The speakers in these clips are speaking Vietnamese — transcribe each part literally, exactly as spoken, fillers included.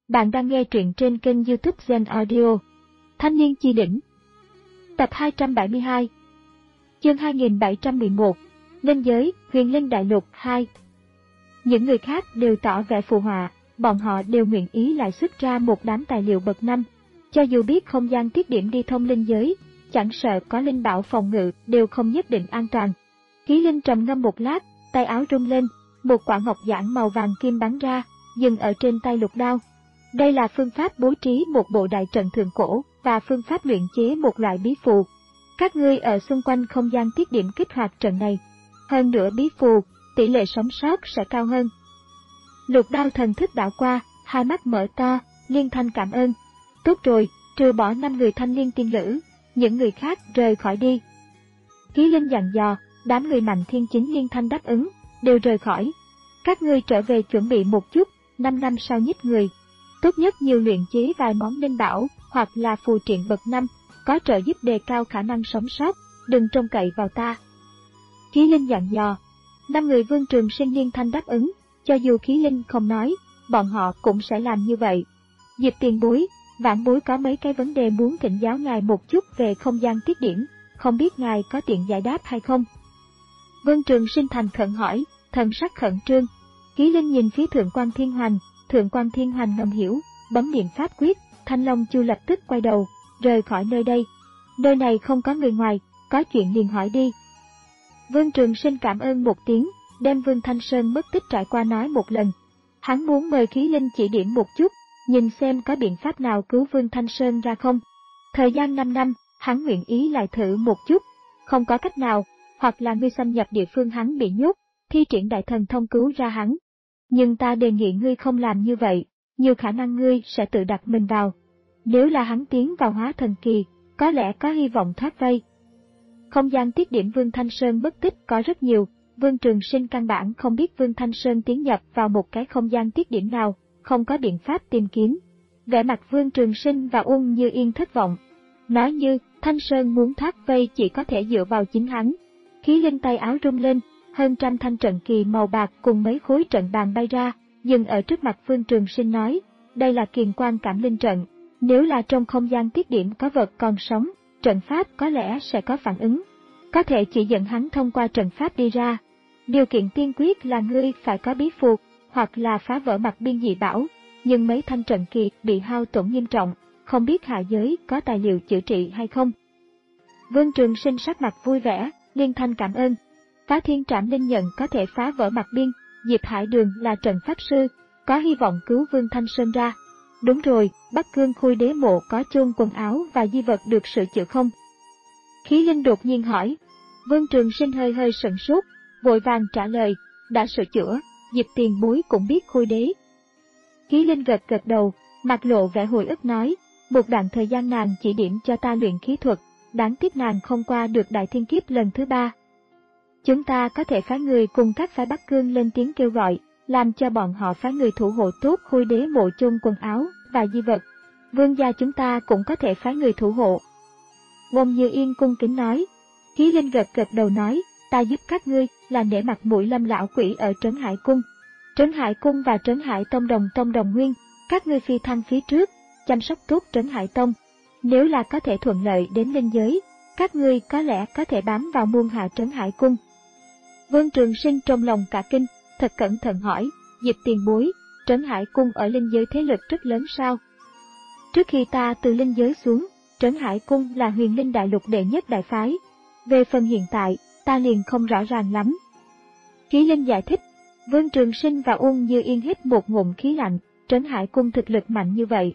Bạn đang nghe truyện trên kênh YouTube Zen Audio. Thanh niên chi đỉnh. Tập hai trăm bảy mươi hai. Chương hai nghìn bảy trăm mười một. Linh giới, Huyền Linh Đại Lục hai. Những người khác đều tỏ vẻ phụ họa, bọn họ đều nguyện ý lại xuất ra một đám tài liệu bậc năm. Cho dù biết không gian tiết điểm đi thông linh giới, chẳng sợ có linh bảo phòng ngự đều không nhất định an toàn. Khí Linh trầm ngâm một lát, tay áo rung lên, một quả ngọc giản màu vàng kim bắn ra, dừng ở trên tay Lục Đao. Đây là phương pháp bố trí một bộ đại trận thượng cổ và phương pháp luyện chế một loại bí phù. Các ngươi ở xung quanh không gian tiết điểm kích hoạt trận này. Hơn nữa bí phù, tỷ lệ sống sót sẽ cao hơn. Lục Đao thần thức đảo qua, hai mắt mở to, liên thanh cảm ơn. Tốt rồi, trừ bỏ năm người thanh niên tiên nữ, những người khác rời khỏi đi. Khí Linh dặn dò, đám người Mạnh Thiên Chính liên thanh đáp ứng, đều rời khỏi. Các ngươi trở về chuẩn bị một chút, năm năm sau nhích người. Tốt nhất nhiều luyện chế vài món linh bảo hoặc là phù triện bậc năm, có trợ giúp đề cao khả năng sống sót, đừng trông cậy vào ta. Khí Linh dặn dò, năm người Vương Trường Sinh liên thanh đáp ứng, cho dù Khí Linh không nói, bọn họ cũng sẽ làm như vậy. Diệp tiền bối, vãn bối có mấy cái vấn đề muốn thỉnh giáo ngài một chút về không gian tiết điểm, không biết ngài có tiện giải đáp hay không? Vương Trường Sinh thành khẩn hỏi, thần sắc khẩn trương. Khí Linh nhìn phía Thượng Quan Thiên Hoành, Thượng Quan Thiên Hoành ngầm hiểu, bấm niệm pháp quyết, Thanh Long Chu lập tức quay đầu, rời khỏi nơi đây. Nơi này không có người ngoài, có chuyện liền hỏi đi. Vương Trường Sinh cảm ơn một tiếng, đem Vương Thanh Sơn mất tích trải qua nói một lần. Hắn muốn mời Khí Linh chỉ điểm một chút, nhìn xem có biện pháp nào cứu Vương Thanh Sơn ra không. Thời gian năm năm, hắn nguyện ý lại thử một chút, không có cách nào, hoặc là ngươi xâm nhập địa phương hắn bị nhốt, thi triển đại thần thông cứu ra hắn. Nhưng ta đề nghị ngươi không làm như vậy, nhiều khả năng ngươi sẽ tự đặt mình vào. Nếu là hắn tiến vào hóa thần kỳ, có lẽ có hy vọng thoát vây. Không gian tiết điểm Vương Thanh Sơn bất tích có rất nhiều, Vương Trường Sinh căn bản không biết Vương Thanh Sơn tiến nhập vào một cái không gian tiết điểm nào, không có biện pháp tìm kiếm. Vẻ mặt Vương Trường Sinh và Uông Như Yên thất vọng. Nói như, Thanh Sơn muốn thoát vây chỉ có thể dựa vào chính hắn. Khí Linh tay áo rung lên, hơn trăm thanh trận kỳ màu bạc cùng mấy khối trận bàn bay ra, dừng ở trước mặt Vương Trường Sinh nói, đây là kiền quan cảm linh trận, nếu là trong không gian tiết điểm có vật còn sống, trận pháp có lẽ sẽ có phản ứng, có thể chỉ dẫn hắn thông qua trận pháp đi ra. Điều kiện tiên quyết là ngươi phải có bí phù, hoặc là phá vỡ mặt biên dị bảo, nhưng mấy thanh trận kỳ bị hao tổn nghiêm trọng, không biết hạ giới có tài liệu chữa trị hay không. Vương Trường Sinh sắc mặt vui vẻ, liên thanh cảm ơn. Phá Thiên Trảm Linh nhận có thể phá vỡ mặt biên, Diệp Hải Đường là trận pháp sư, có hy vọng cứu Vương Thanh Sơn ra. Đúng rồi, Bắc Cương Khôi Đế Mộ có chôn quần áo và di vật được sửa chữa không? Khí Linh đột nhiên hỏi. Vương Trường Sinh hơi hơi sửng sốt, vội vàng trả lời, đã sửa chữa, Diệp tiền bối cũng biết Khôi Đế. Khí Linh gật gật đầu, mặt lộ vẻ hồi ức nói, một đoạn thời gian nàng chỉ điểm cho ta luyện khí thuật, đáng tiếc nàng không qua được đại thiên kiếp lần thứ ba. Chúng ta có thể phái người cùng các phái Bắc Cương lên tiếng kêu gọi, làm cho bọn họ phái người thủ hộ tốt Khôi Đế Mộ chôn quần áo và di vật. Vương gia chúng ta cũng có thể phái người thủ hộ. Uông Như Yên cung kính nói. Khí Linh gật gật đầu nói, ta giúp các ngươi là nể mặt mũi Lâm lão quỷ ở Trấn Hải Cung. Trấn Hải Cung và Trấn Hải Tông đồng tông đồng nguyên, các ngươi phi thăng phía trước, chăm sóc tốt Trấn Hải Tông. Nếu là có thể thuận lợi đến linh giới, các ngươi có lẽ có thể bám vào muôn hạ Trấn Hải Cung. Vương Trường Sinh trong lòng cả kinh, thật cẩn thận hỏi, Diệp tiền bối, Trấn Hải Cung ở linh giới thế lực rất lớn sao? Trước khi ta từ linh giới xuống, Trấn Hải Cung là Huyền Linh Đại Lục đệ nhất đại phái. Về phần hiện tại, ta liền không rõ ràng lắm. Khí Linh giải thích. Vương Trường Sinh và Uông Như Yên hít một ngụm khí lạnh, Trấn Hải Cung thực lực mạnh như vậy.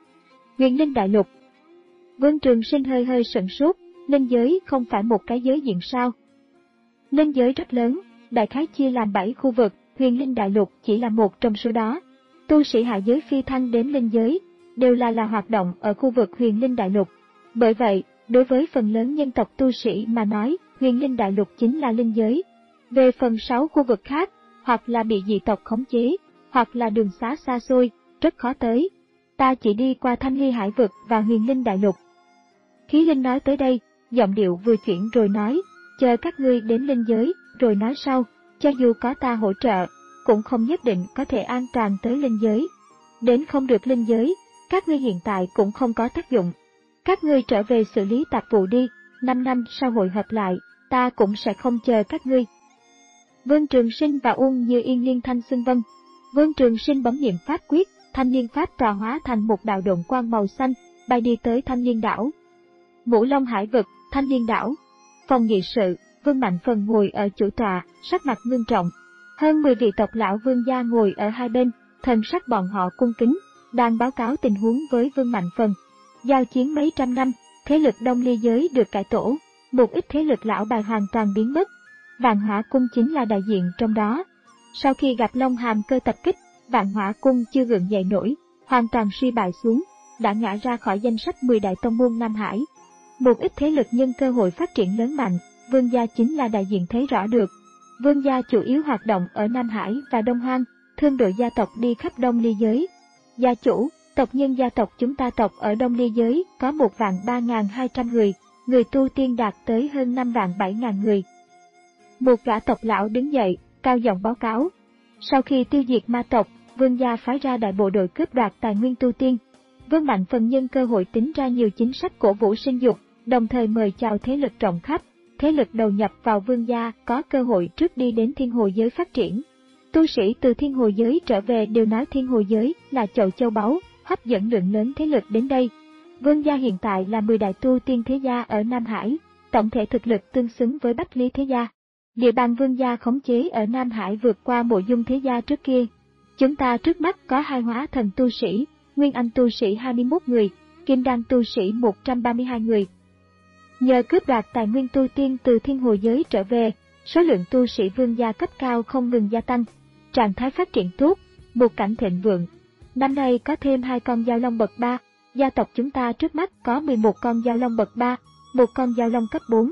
Huyền Linh Đại Lục. Vương Trường Sinh hơi hơi sửng sốt, linh giới không phải một cái giới diện sao? Linh giới rất lớn, đại khái chia làm bảy khu vực, Huyền Linh Đại Lục chỉ là một trong số đó. Tu sĩ hạ giới phi thăng đến linh giới, đều là là hoạt động ở khu vực Huyền Linh Đại Lục. Bởi vậy, đối với phần lớn nhân tộc tu sĩ mà nói, Huyền Linh Đại Lục chính là linh giới. Về phần sáu khu vực khác, hoặc là bị dị tộc khống chế, hoặc là đường xá xa xôi, rất khó tới. Ta chỉ đi qua Thanh Ly Hải Vực và Huyền Linh Đại Lục. Khí Linh nói tới đây, giọng điệu vừa chuyển rồi nói, chờ các ngươi đến linh giới, rồi nói sau, cho dù có ta hỗ trợ, cũng không nhất định có thể an toàn tới linh giới. đến không được linh giới, các ngươi hiện tại cũng không có tác dụng. Các ngươi trở về xử lý tạp vụ đi, năm năm sau hội hợp lại, ta cũng sẽ không chờ các ngươi. Vương Trường Sinh và Uông Như Yên liên thanh xưng vâng. Vương Trường Sinh bấm niệm pháp quyết, thanh liên pháp tòa hóa thành một đạo độn quang màu xanh, bay đi tới thanh liên đảo. Ngũ Long Hải vực, thanh liên đảo. Phòng nghị sự, Vương Mạnh Phần ngồi ở chủ tọa, sắc mặt ngưng trọng. Hơn mười vị tộc lão vương gia ngồi ở hai bên, thần sắc bọn họ cung kính, đang báo cáo tình huống với Vương Mạnh Phần. Giao chiến mấy trăm năm, thế lực Đông Ly giới được cải tổ, một ít thế lực lão bài hoàn toàn biến mất. Vạn Hỏa Cung chính là đại diện trong đó. Sau khi gặp Long Hàm Cơ tập kích, Vạn Hỏa Cung chưa gượng dậy nổi, hoàn toàn suy bại xuống, đã ngã ra khỏi danh sách mười đại tông môn Nam Hải. Một ít thế lực nhân cơ hội phát triển lớn mạnh, Vương gia chính là đại diện thấy rõ được. Vương gia chủ yếu hoạt động ở Nam Hải và Đông Hoang, thương đội gia tộc đi khắp Đông Ly giới. Gia chủ, tộc nhân gia tộc chúng ta tộc ở Đông Ly giới có một vạn ba ngàn hai trăm người, người tu tiên đạt tới hơn năm vạn bảy ngàn người. Một gã tộc lão đứng dậy, cao giọng báo cáo. Sau khi tiêu diệt ma tộc, Vương gia phái ra đại bộ đội cướp đoạt tài nguyên tu tiên. Vương Mạnh Phần nhân cơ hội tính ra nhiều chính sách cổ vũ sinh dục, đồng thời mời chào thế lực rộng khắp. Thế lực đầu nhập vào Vương gia có cơ hội trước đi đến Thiên Hồ giới phát triển. Tu sĩ từ Thiên Hồ giới trở về đều nói Thiên Hồ giới là chậu châu báu, hấp dẫn lượng lớn thế lực đến đây. Vương gia hiện tại là mười đại tu tiên thế gia ở Nam Hải, tổng thể thực lực tương xứng với Bách Lý thế gia. Địa bàn Vương gia khống chế ở Nam Hải vượt qua Mộ Dung thế gia trước kia. Chúng ta trước mắt có hai hóa thần tu sĩ, Nguyên Anh tu sĩ hai mươi mốt người, Kim Đan tu sĩ một trăm ba mươi hai người. Nhờ cướp đoạt tài nguyên tu tiên từ Thiên Hồ giới trở về, số lượng tu sĩ Vương gia cấp cao không ngừng gia tăng, trạng thái phát triển tốt, một cảnh thịnh vượng. Năm nay có thêm hai con giao long bậc ba, gia tộc chúng ta trước mắt có mười một con giao long bậc ba, một con giao long cấp bốn.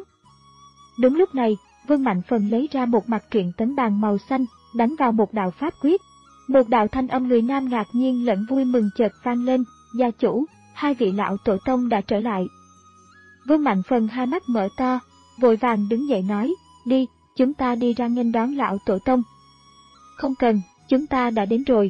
Đúng lúc này, Vương Mạnh Phần lấy ra một mặt truyện tấn bàn màu xanh, đánh vào một đạo pháp quyết. Một đạo thanh âm người nam ngạc nhiên lẫn vui mừng chợt vang lên, gia chủ, hai vị lão tổ tông đã trở lại. Vương Mạnh Phần hai mắt mở to, vội vàng đứng dậy nói, đi, chúng ta đi ra nghênh đón lão tổ tông. Không cần, chúng ta đã đến rồi.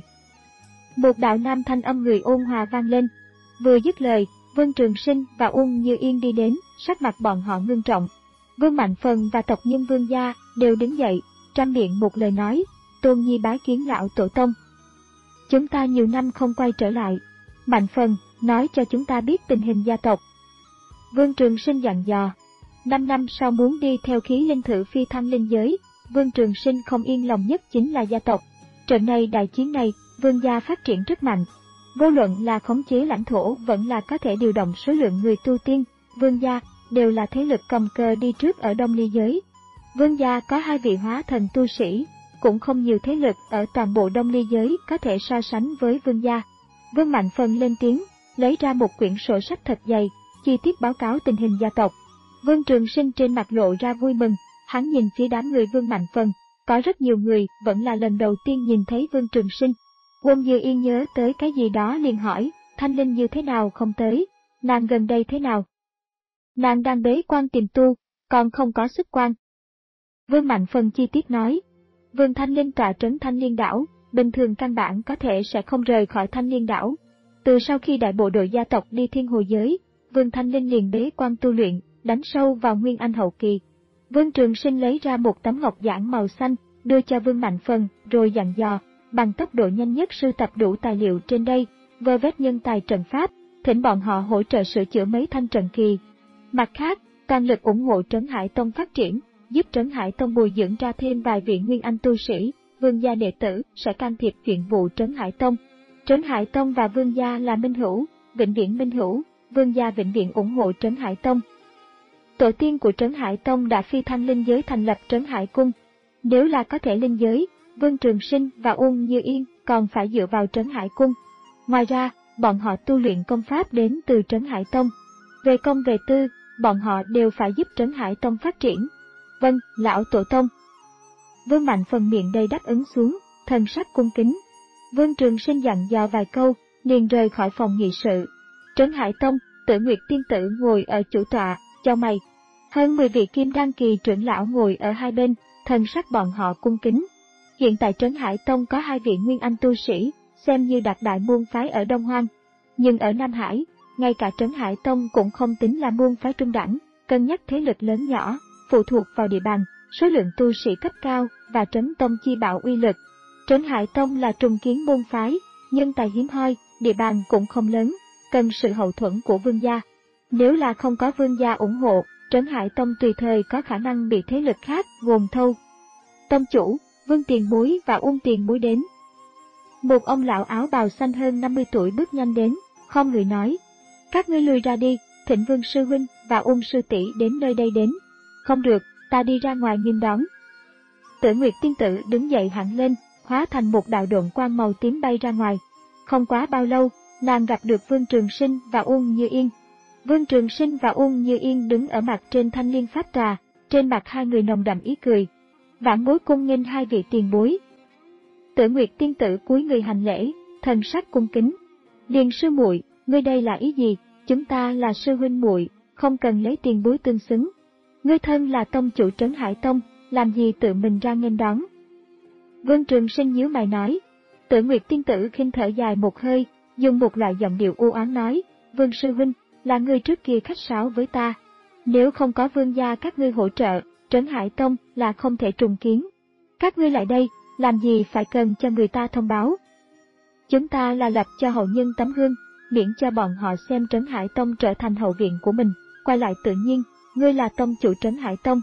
Một đạo nam thanh âm người ôn hòa vang lên. Vừa dứt lời, Vương Trường Sinh và Uông Như Yên đi đến, sắc mặt bọn họ ngưng trọng. Vương Mạnh Phần và tộc nhân Vương gia đều đứng dậy, trăm miệng một lời nói, Tôn Nhi bái kiến lão tổ tông. Chúng ta nhiều năm không quay trở lại. Mạnh Phần, nói cho chúng ta biết tình hình gia tộc. Vương Trường Sinh dặn dò. Năm năm sau muốn đi theo khí linh thử phi thăng linh giới, Vương Trường Sinh không yên lòng nhất chính là gia tộc. Trận này đại chiến này, Vương gia phát triển rất mạnh. Vô luận là khống chế lãnh thổ vẫn là có thể điều động số lượng người tu tiên, Vương gia đều là thế lực cầm cờ đi trước ở Đông Ly giới. Vương gia có hai vị hóa thần tu sĩ, cũng không nhiều thế lực ở toàn bộ Đông Ly giới có thể so sánh với Vương gia. Vương Mạnh Phần lên tiếng, lấy ra một quyển sổ sách thật dày, chi tiết báo cáo tình hình gia tộc. Vương Trường Sinh trên mặt lộ ra vui mừng, hắn nhìn phía đám người Vương Mạnh Phần, có rất nhiều người vẫn là lần đầu tiên nhìn thấy Vương Trường Sinh. Uông Như Yên nhớ tới cái gì đó liền hỏi, Thanh Linh như thế nào không tới, nàng gần đây thế nào? Nàng đang bế quan tìm tu, còn không có xuất quan. Vương Mạnh Phần chi tiết nói, Vương Thanh Linh tọa trấn Thanh Liên đảo, bình thường căn bản có thể sẽ không rời khỏi Thanh Liên đảo. Từ sau khi đại bộ đội gia tộc đi Thiên Hồ giới, Vương Thanh Linh liền bế quan tu luyện, đánh sâu vào Nguyên Anh hậu kỳ. Vương Trường Sinh lấy ra một tấm ngọc giản màu xanh, đưa cho Vương Mạnh Phần, rồi dặn dò, bằng tốc độ nhanh nhất sưu tập đủ tài liệu trên đây, vơ vét nhân tài trận pháp, thỉnh bọn họ hỗ trợ sửa chữa mấy thanh trận kỳ. Mặt khác, toàn lực ủng hộ Trấn Hải Tông phát triển, giúp Trấn Hải Tông bồi dưỡng ra thêm vài vị Nguyên Anh tu sĩ, Vương gia đệ tử sẽ can thiệp chuyện vụ Trấn Hải Tông. Trấn Hải Tông và Vương gia là minh hữu, vĩnh viễn minh hữu, Vương gia vĩnh viễn ủng hộ Trấn Hải Tông. Tổ tiên của Trấn Hải Tông đã phi thăng linh giới thành lập Trấn Hải Cung. Nếu là có thể linh giới, Vương Trường Sinh và Uông Như Yên còn phải dựa vào Trấn Hải Cung. Ngoài ra, bọn họ tu luyện công pháp đến từ Trấn Hải Tông. Về công về tư, bọn họ đều phải giúp Trấn Hải Tông phát triển. Vâng, lão tổ tông. Vương Mạnh Phần miệng đầy đáp ứng xuống, thần sắc cung kính. Vương Trường Sinh dặn dò vài câu, liền rời khỏi phòng nghị sự. Trấn Hải Tông, Tử Nguyệt tiên tử ngồi ở chủ tọa, chau mày. Hơn mười vị kim đan kỳ trưởng lão ngồi ở hai bên, thần sắc bọn họ cung kính. Hiện tại Trấn Hải Tông có hai vị Nguyên Anh tu sĩ, xem như đặc đại môn phái ở Đông Hoang. Nhưng ở Nam Hải, ngay cả Trấn Hải Tông cũng không tính là môn phái trung đẳng, cân nhắc thế lực lớn nhỏ, phụ thuộc vào địa bàn, số lượng tu sĩ cấp cao và trấn tông chi bảo uy lực. Trấn Hải Tông là trùng kiến môn phái, nhân tài hiếm hoi, địa bàn cũng không lớn, cần sự hậu thuẫn của vương gia. Nếu là không có vương gia ủng hộ, Trấn Hải Tông tùy thời có khả năng bị thế lực khác gồm thâu. Tông chủ, Vương Tiền Bối và Ung Tiền Bối đến. Một ông lão áo bào xanh hơn năm mươi tuổi bước nhanh đến, khom người nói: các ngươi lùi ra đi, thỉnh Vương sư huynh và Ung sư tỷ đến nơi đây đến. Không được, ta đi ra ngoài nghênh đón. Tử Nguyệt tiên tử đứng dậy hẳn lên, hóa thành một đạo độn quang màu tím bay ra ngoài. Không quá bao lâu, nàng gặp được Vương Trường Sinh và Uông Như Yên. Vương Trường Sinh và Uông Như Yên đứng ở mặt trên thanh liên pháp tòa, trên mặt hai người nồng đậm ý cười. Vãn bối cung nghênh hai vị tiền bối. Tử Nguyệt tiên tử cúi người hành lễ, thần sắc cung kính. Điền sư muội, ngươi đây là ý gì? Chúng ta là sư huynh muội, không cần lấy tiền bối tương xứng. Ngươi thân là tông chủ Trấn Hải Tông, làm gì tự mình ra nghênh đón? Vương Trường Sinh nhíu mày nói. Tử Nguyệt tiên tử khinh thở dài một hơi, dùng một loại giọng điệu u oán nói: Vương sư huynh, là ngươi trước kia khách sáo với ta. Nếu không có vương gia các ngươi hỗ trợ, Trấn Hải Tông là không thể trùng kiến. Các ngươi lại đây, làm gì phải cần cho người ta thông báo? Chúng ta là lập cho hậu nhân tấm gương, miễn cho bọn họ xem Trấn Hải Tông trở thành hậu viện của mình, quay lại tự nhiên, ngươi là tông chủ Trấn Hải Tông.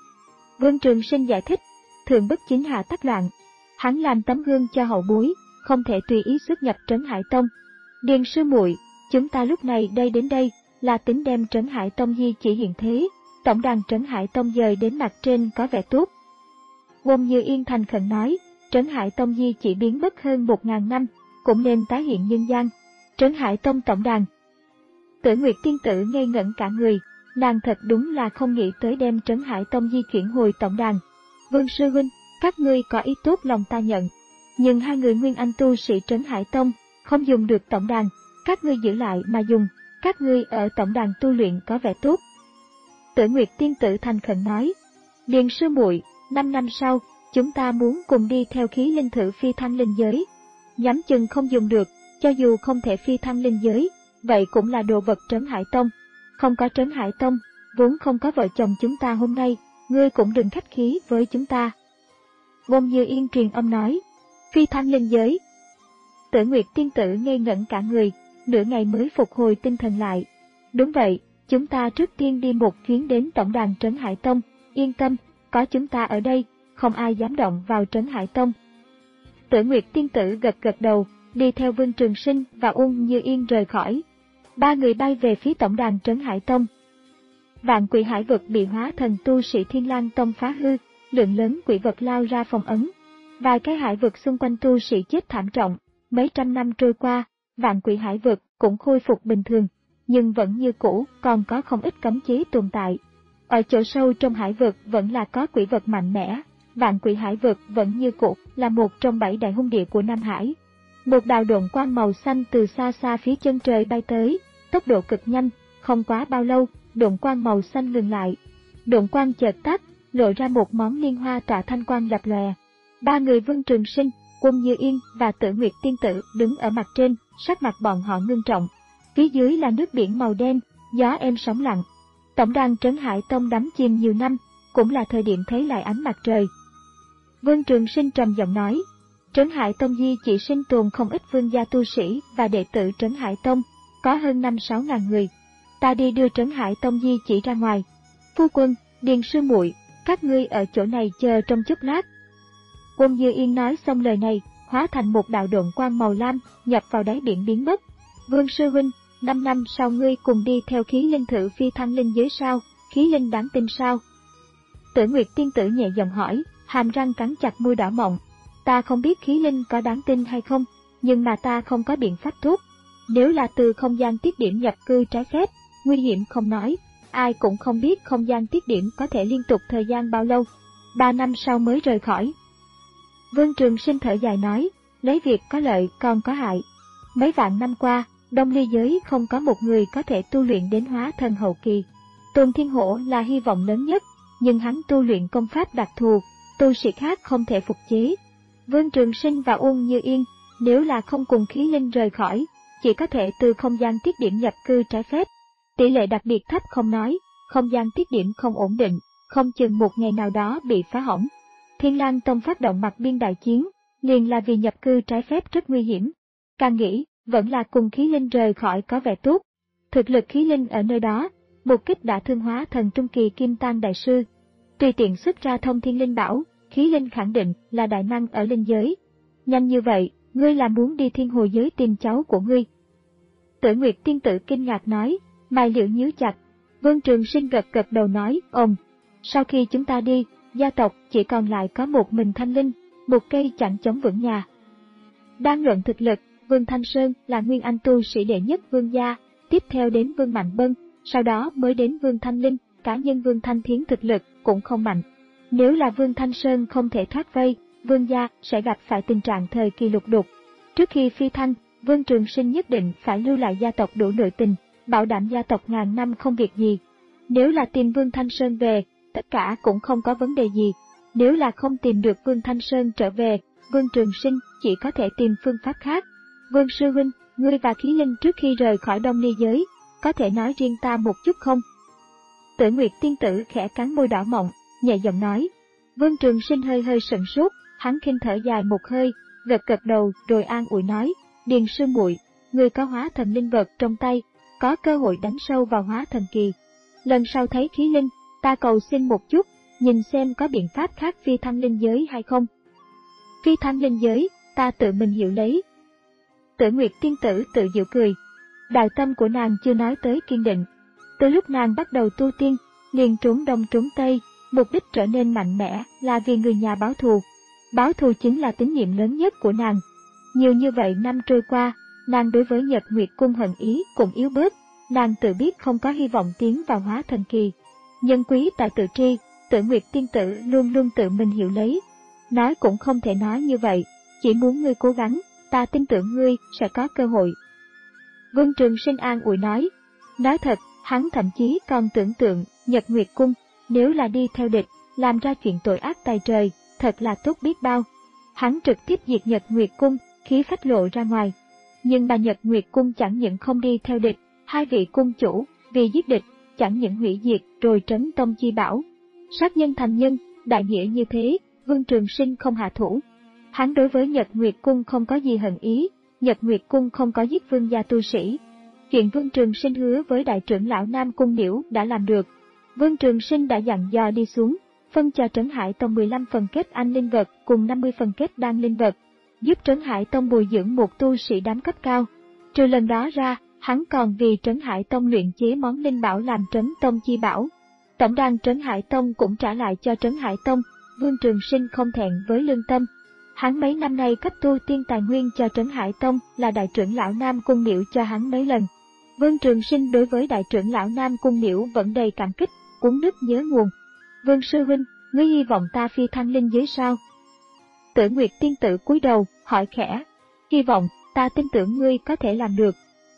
Vương Trường Sinh giải thích, thường bất chính hạ tắc loạn. Hắn làm tấm gương cho hậu bối, không thể tùy ý xuất nhập Trấn Hải Tông. Điền sư muội, chúng ta lúc này đây đến đây, là tính đem Trấn Hải Tông di chỉ hiện thế, tổng đàn Trấn Hải Tông dời đến mặt trên có vẻ tốt. Uông Như Yên thành khẩn nói, Trấn Hải Tông di chỉ biến mất hơn một ngàn năm, cũng nên tái hiện nhân gian. Trấn Hải Tông tổng đàn. Tử Nguyệt tiên tử ngây ngẩn cả người, nàng thật đúng là không nghĩ tới đem Trấn Hải Tông di chuyển hồi tổng đàn. Vương sư huynh, các ngươi có ý tốt lòng ta nhận, nhưng hai người nguyên anh tu sĩ Trấn Hải Tông không dùng được tổng đàn, các ngươi giữ lại mà dùng, các ngươi ở tổng đàn tu luyện có vẻ tốt. Tử Nguyệt tiên tử thành khẩn nói, Điền sư muội, năm năm sau, chúng ta muốn cùng đi theo khí linh thử phi thăng linh giới. Nhắm chừng không dùng được, cho dù không thể phi thăng linh giới, vậy cũng là đồ vật Trấn Hải Tông. Không có Trấn Hải Tông, vốn không có vợ chồng chúng ta hôm nay, ngươi cũng đừng khách khí với chúng ta. Uông Như Yên truyền âm nói, phi thăng linh giới. Tử Nguyệt tiên tử ngây ngẩn cả người, nửa ngày mới phục hồi tinh thần lại. Đúng vậy, chúng ta trước tiên đi một chuyến đến tổng đàn Trấn Hải Tông, yên tâm, có chúng ta ở đây, không ai dám động vào Trấn Hải Tông. Tử Nguyệt tiên tử gật gật đầu, đi theo Vương Trường Sinh và Uông Như Yên rời khỏi. Ba người bay về phía tổng đàn Trấn Hải Tông. Vạn quỷ hải vực bị hóa thần tu sĩ Thiên Lang Tông phá hư, lượng lớn quỷ vật lao ra phòng ấn. Vài cái hải vực xung quanh tu sĩ chết thảm trọng, mấy trăm năm trôi qua, vạn quỷ hải vực cũng khôi phục bình thường, nhưng vẫn như cũ, còn có không ít cấm chế tồn tại. Ở chỗ sâu trong hải vực vẫn là có quỷ vật mạnh mẽ, vạn quỷ hải vực vẫn như cũ là một trong bảy đại hung địa của Nam Hải. Một đạo độn quang màu xanh từ xa xa phía chân trời bay tới, tốc độ cực nhanh, không quá bao lâu, độn quang màu xanh ngừng lại. Độn quang chợt tắt, lộ ra một món liên hoa tỏa thanh quang lập lòe. Ba người Vương Trường Sinh, Uông Như Yên và Tử Nguyệt tiên tử đứng ở mặt trên, sắc mặt bọn họ ngưng trọng. Phía dưới là nước biển màu đen, gió êm sóng lặng. Tổng đàn Trấn Hải Tông đắm chìm nhiều năm, cũng là thời điểm thấy lại ánh mặt trời. Vương Trường Sinh trầm giọng nói, Trấn Hải Tông di chỉ sinh tồn không ít vương gia tu sĩ và đệ tử Trấn Hải Tông, có hơn năm sáu ngàn người. Ta đi đưa Trấn Hải Tông di chỉ ra ngoài. Phu quân, Điền sư muội, các ngươi ở chỗ này chờ trong chốc lát. Uông Như Yên nói xong lời này, hóa thành một đạo độn quang màu lam, nhập vào đáy biển biến mất. Vương sư huynh, năm năm sau ngươi cùng đi theo khí linh thử phi thăng linh giới sao, khí linh đáng tin sao? Tử Nguyệt tiên tử nhẹ giọng hỏi, hàm răng cắn chặt môi đỏ mọng. Ta không biết khí linh có đáng tin hay không, nhưng mà ta không có biện pháp tốt. Nếu là từ không gian tiết điểm nhập cư trái phép, nguy hiểm không nói, ai cũng không biết không gian tiết điểm có thể liên tục thời gian bao lâu. Ba năm sau mới rời khỏi. Vương Trường Sinh thở dài nói, lấy việc có lợi còn có hại. Mấy vạn năm qua, Đông Ly giới không có một người có thể tu luyện đến hóa thần hậu kỳ. Tôn Thiên Hổ là hy vọng lớn nhất, nhưng hắn tu luyện công pháp đặc thù, tu sĩ khác không thể phục chế. Vương Trường Sinh và Uông Như Yên nếu là không cùng khí linh rời khỏi, chỉ có thể từ không gian tiết điểm nhập cư trái phép. Tỷ lệ đặc biệt thấp không nói, không gian tiết điểm không ổn định, không chừng một ngày nào đó bị phá hỏng. Thiên Lang Tông phát động mặt biên đại chiến, liền là vì nhập cư trái phép rất nguy hiểm. Càng nghĩ, vẫn là cùng khí linh rời khỏi có vẻ tốt. Thực lực khí linh ở nơi đó, một kích đã thương hóa thần trung kỳ Kim Tang đại sư. Tùy tiện xuất ra thông thiên linh bảo, khí linh khẳng định là đại năng ở linh giới. Nhanh như vậy, ngươi là muốn đi thiên hồ giới tìm cháu của ngươi. Tử Nguyệt tiên tử kinh ngạc nói, mày liễu nhíu chặt. Vương Trường Sinh gật gật đầu nói, ồ, sau khi chúng ta đi, gia tộc chỉ còn lại có một mình Thanh Linh, một cây chẳng chống vững nhà. Đang luận thực lực, Vương Thanh Sơn là nguyên anh tu sĩ đệ nhất Vương gia, tiếp theo đến Vương Mạnh Bân, sau đó mới đến Vương Thanh Linh, cá nhân Vương Thanh Thiến thực lực cũng không mạnh. Nếu là Vương Thanh Sơn không thể thoát vây, Vương gia sẽ gặp phải tình trạng thời kỳ lục đục. Trước khi phi thăng, Vương Trường Sinh nhất định phải lưu lại gia tộc đủ nội tình, bảo đảm gia tộc ngàn năm không việc gì. Nếu là tìm Vương Thanh Sơn về, tất cả cũng không có vấn đề gì. Nếu là không tìm được Vương Thanh Sơn trở về, Vương Trường Sinh chỉ có thể tìm phương pháp khác. Vương sư huynh, ngươi và khí linh trước khi rời khỏi Đông Ly giới, có thể nói riêng ta một chút không? Tử Nguyệt tiên tử khẽ cắn môi đỏ mọng, nhẹ giọng nói. Vương Trường Sinh hơi hơi sững sốt, hắn khinh thở dài một hơi, gật gật đầu rồi an ủi nói, Điền sư muội, ngươi có hóa thần linh vật trong tay, có cơ hội đánh sâu vào hóa thần kỳ. Lần sau thấy khí linh, ta cầu xin một chút, nhìn xem có biện pháp khác phi thăng linh giới hay không. Phi thăng linh giới, ta tự mình hiểu lấy. Tử Nguyệt tiên tử tự giễu cười. Đạo tâm của nàng chưa nói tới kiên định. Từ lúc nàng bắt đầu tu tiên, liền trốn đông trốn tây, mục đích trở nên mạnh mẽ là vì người nhà báo thù. Báo thù chính là tín nhiệm lớn nhất của nàng. Nhiều như vậy năm trôi qua, nàng đối với Nhật Nguyệt cung hận ý cũng yếu bớt, nàng tự biết không có hy vọng tiến vào hóa thần kỳ. Nhân quý tại tự tri, Tử Nguyệt tiên tử luôn luôn tự mình hiểu lấy. Nói cũng không thể nói như vậy, chỉ muốn ngươi cố gắng, ta tin tưởng ngươi sẽ có cơ hội. Vương Trường Sinh an ủi nói. Nói thật, hắn thậm chí còn tưởng tượng Nhật Nguyệt cung, nếu là đi theo địch, làm ra chuyện tội ác tày trời, thật là tốt biết bao. Hắn trực tiếp diệt Nhật Nguyệt cung, khí phách lộ ra ngoài. Nhưng mà Nhật Nguyệt cung chẳng những không đi theo địch, hai vị cung chủ, vì giết địch, chẳng những hủy diệt rồi trấn tông chi bảo. Sát nhân thành nhân, đại nghĩa như thế, Vương Trường Sinh không hạ thủ. Hắn đối với Nhật Nguyệt cung không có gì hận ý, Nhật Nguyệt cung không có giết vương gia tu sĩ. Chuyện Vương Trường Sinh hứa với đại trưởng lão Nam Cung Liễu đã làm được. Vương Trường Sinh đã dặn dò đi xuống, phân cho Trấn Hải Tông mười lăm phần kết anh linh vật cùng năm mươi phần kết đan linh vật, giúp Trấn Hải Tông bồi dưỡng một tu sĩ đám cấp cao. Trừ lần đó ra, hắn còn vì Trấn Hải Tông luyện chế món linh bảo làm Trấn Tông chi bảo. Tổng đàn Trấn Hải Tông cũng trả lại cho Trấn Hải Tông, Vương Trường Sinh không thẹn với lương tâm. Hắn mấy năm nay cấp tu tiên tài nguyên cho Trấn Hải Tông là đại trưởng lão Nam Cung Liễu cho hắn mấy lần. Vương Trường Sinh đối với đại trưởng lão Nam Cung Liễu vẫn đầy cảm kích, uống nước nhớ nguồn. Vương sư huynh, ngươi hy vọng ta phi thăng linh giới sao? Tử Nguyệt tiên tử cúi đầu, hỏi khẽ. Hy vọng, ta tin tưởng ngươi có thể làm được.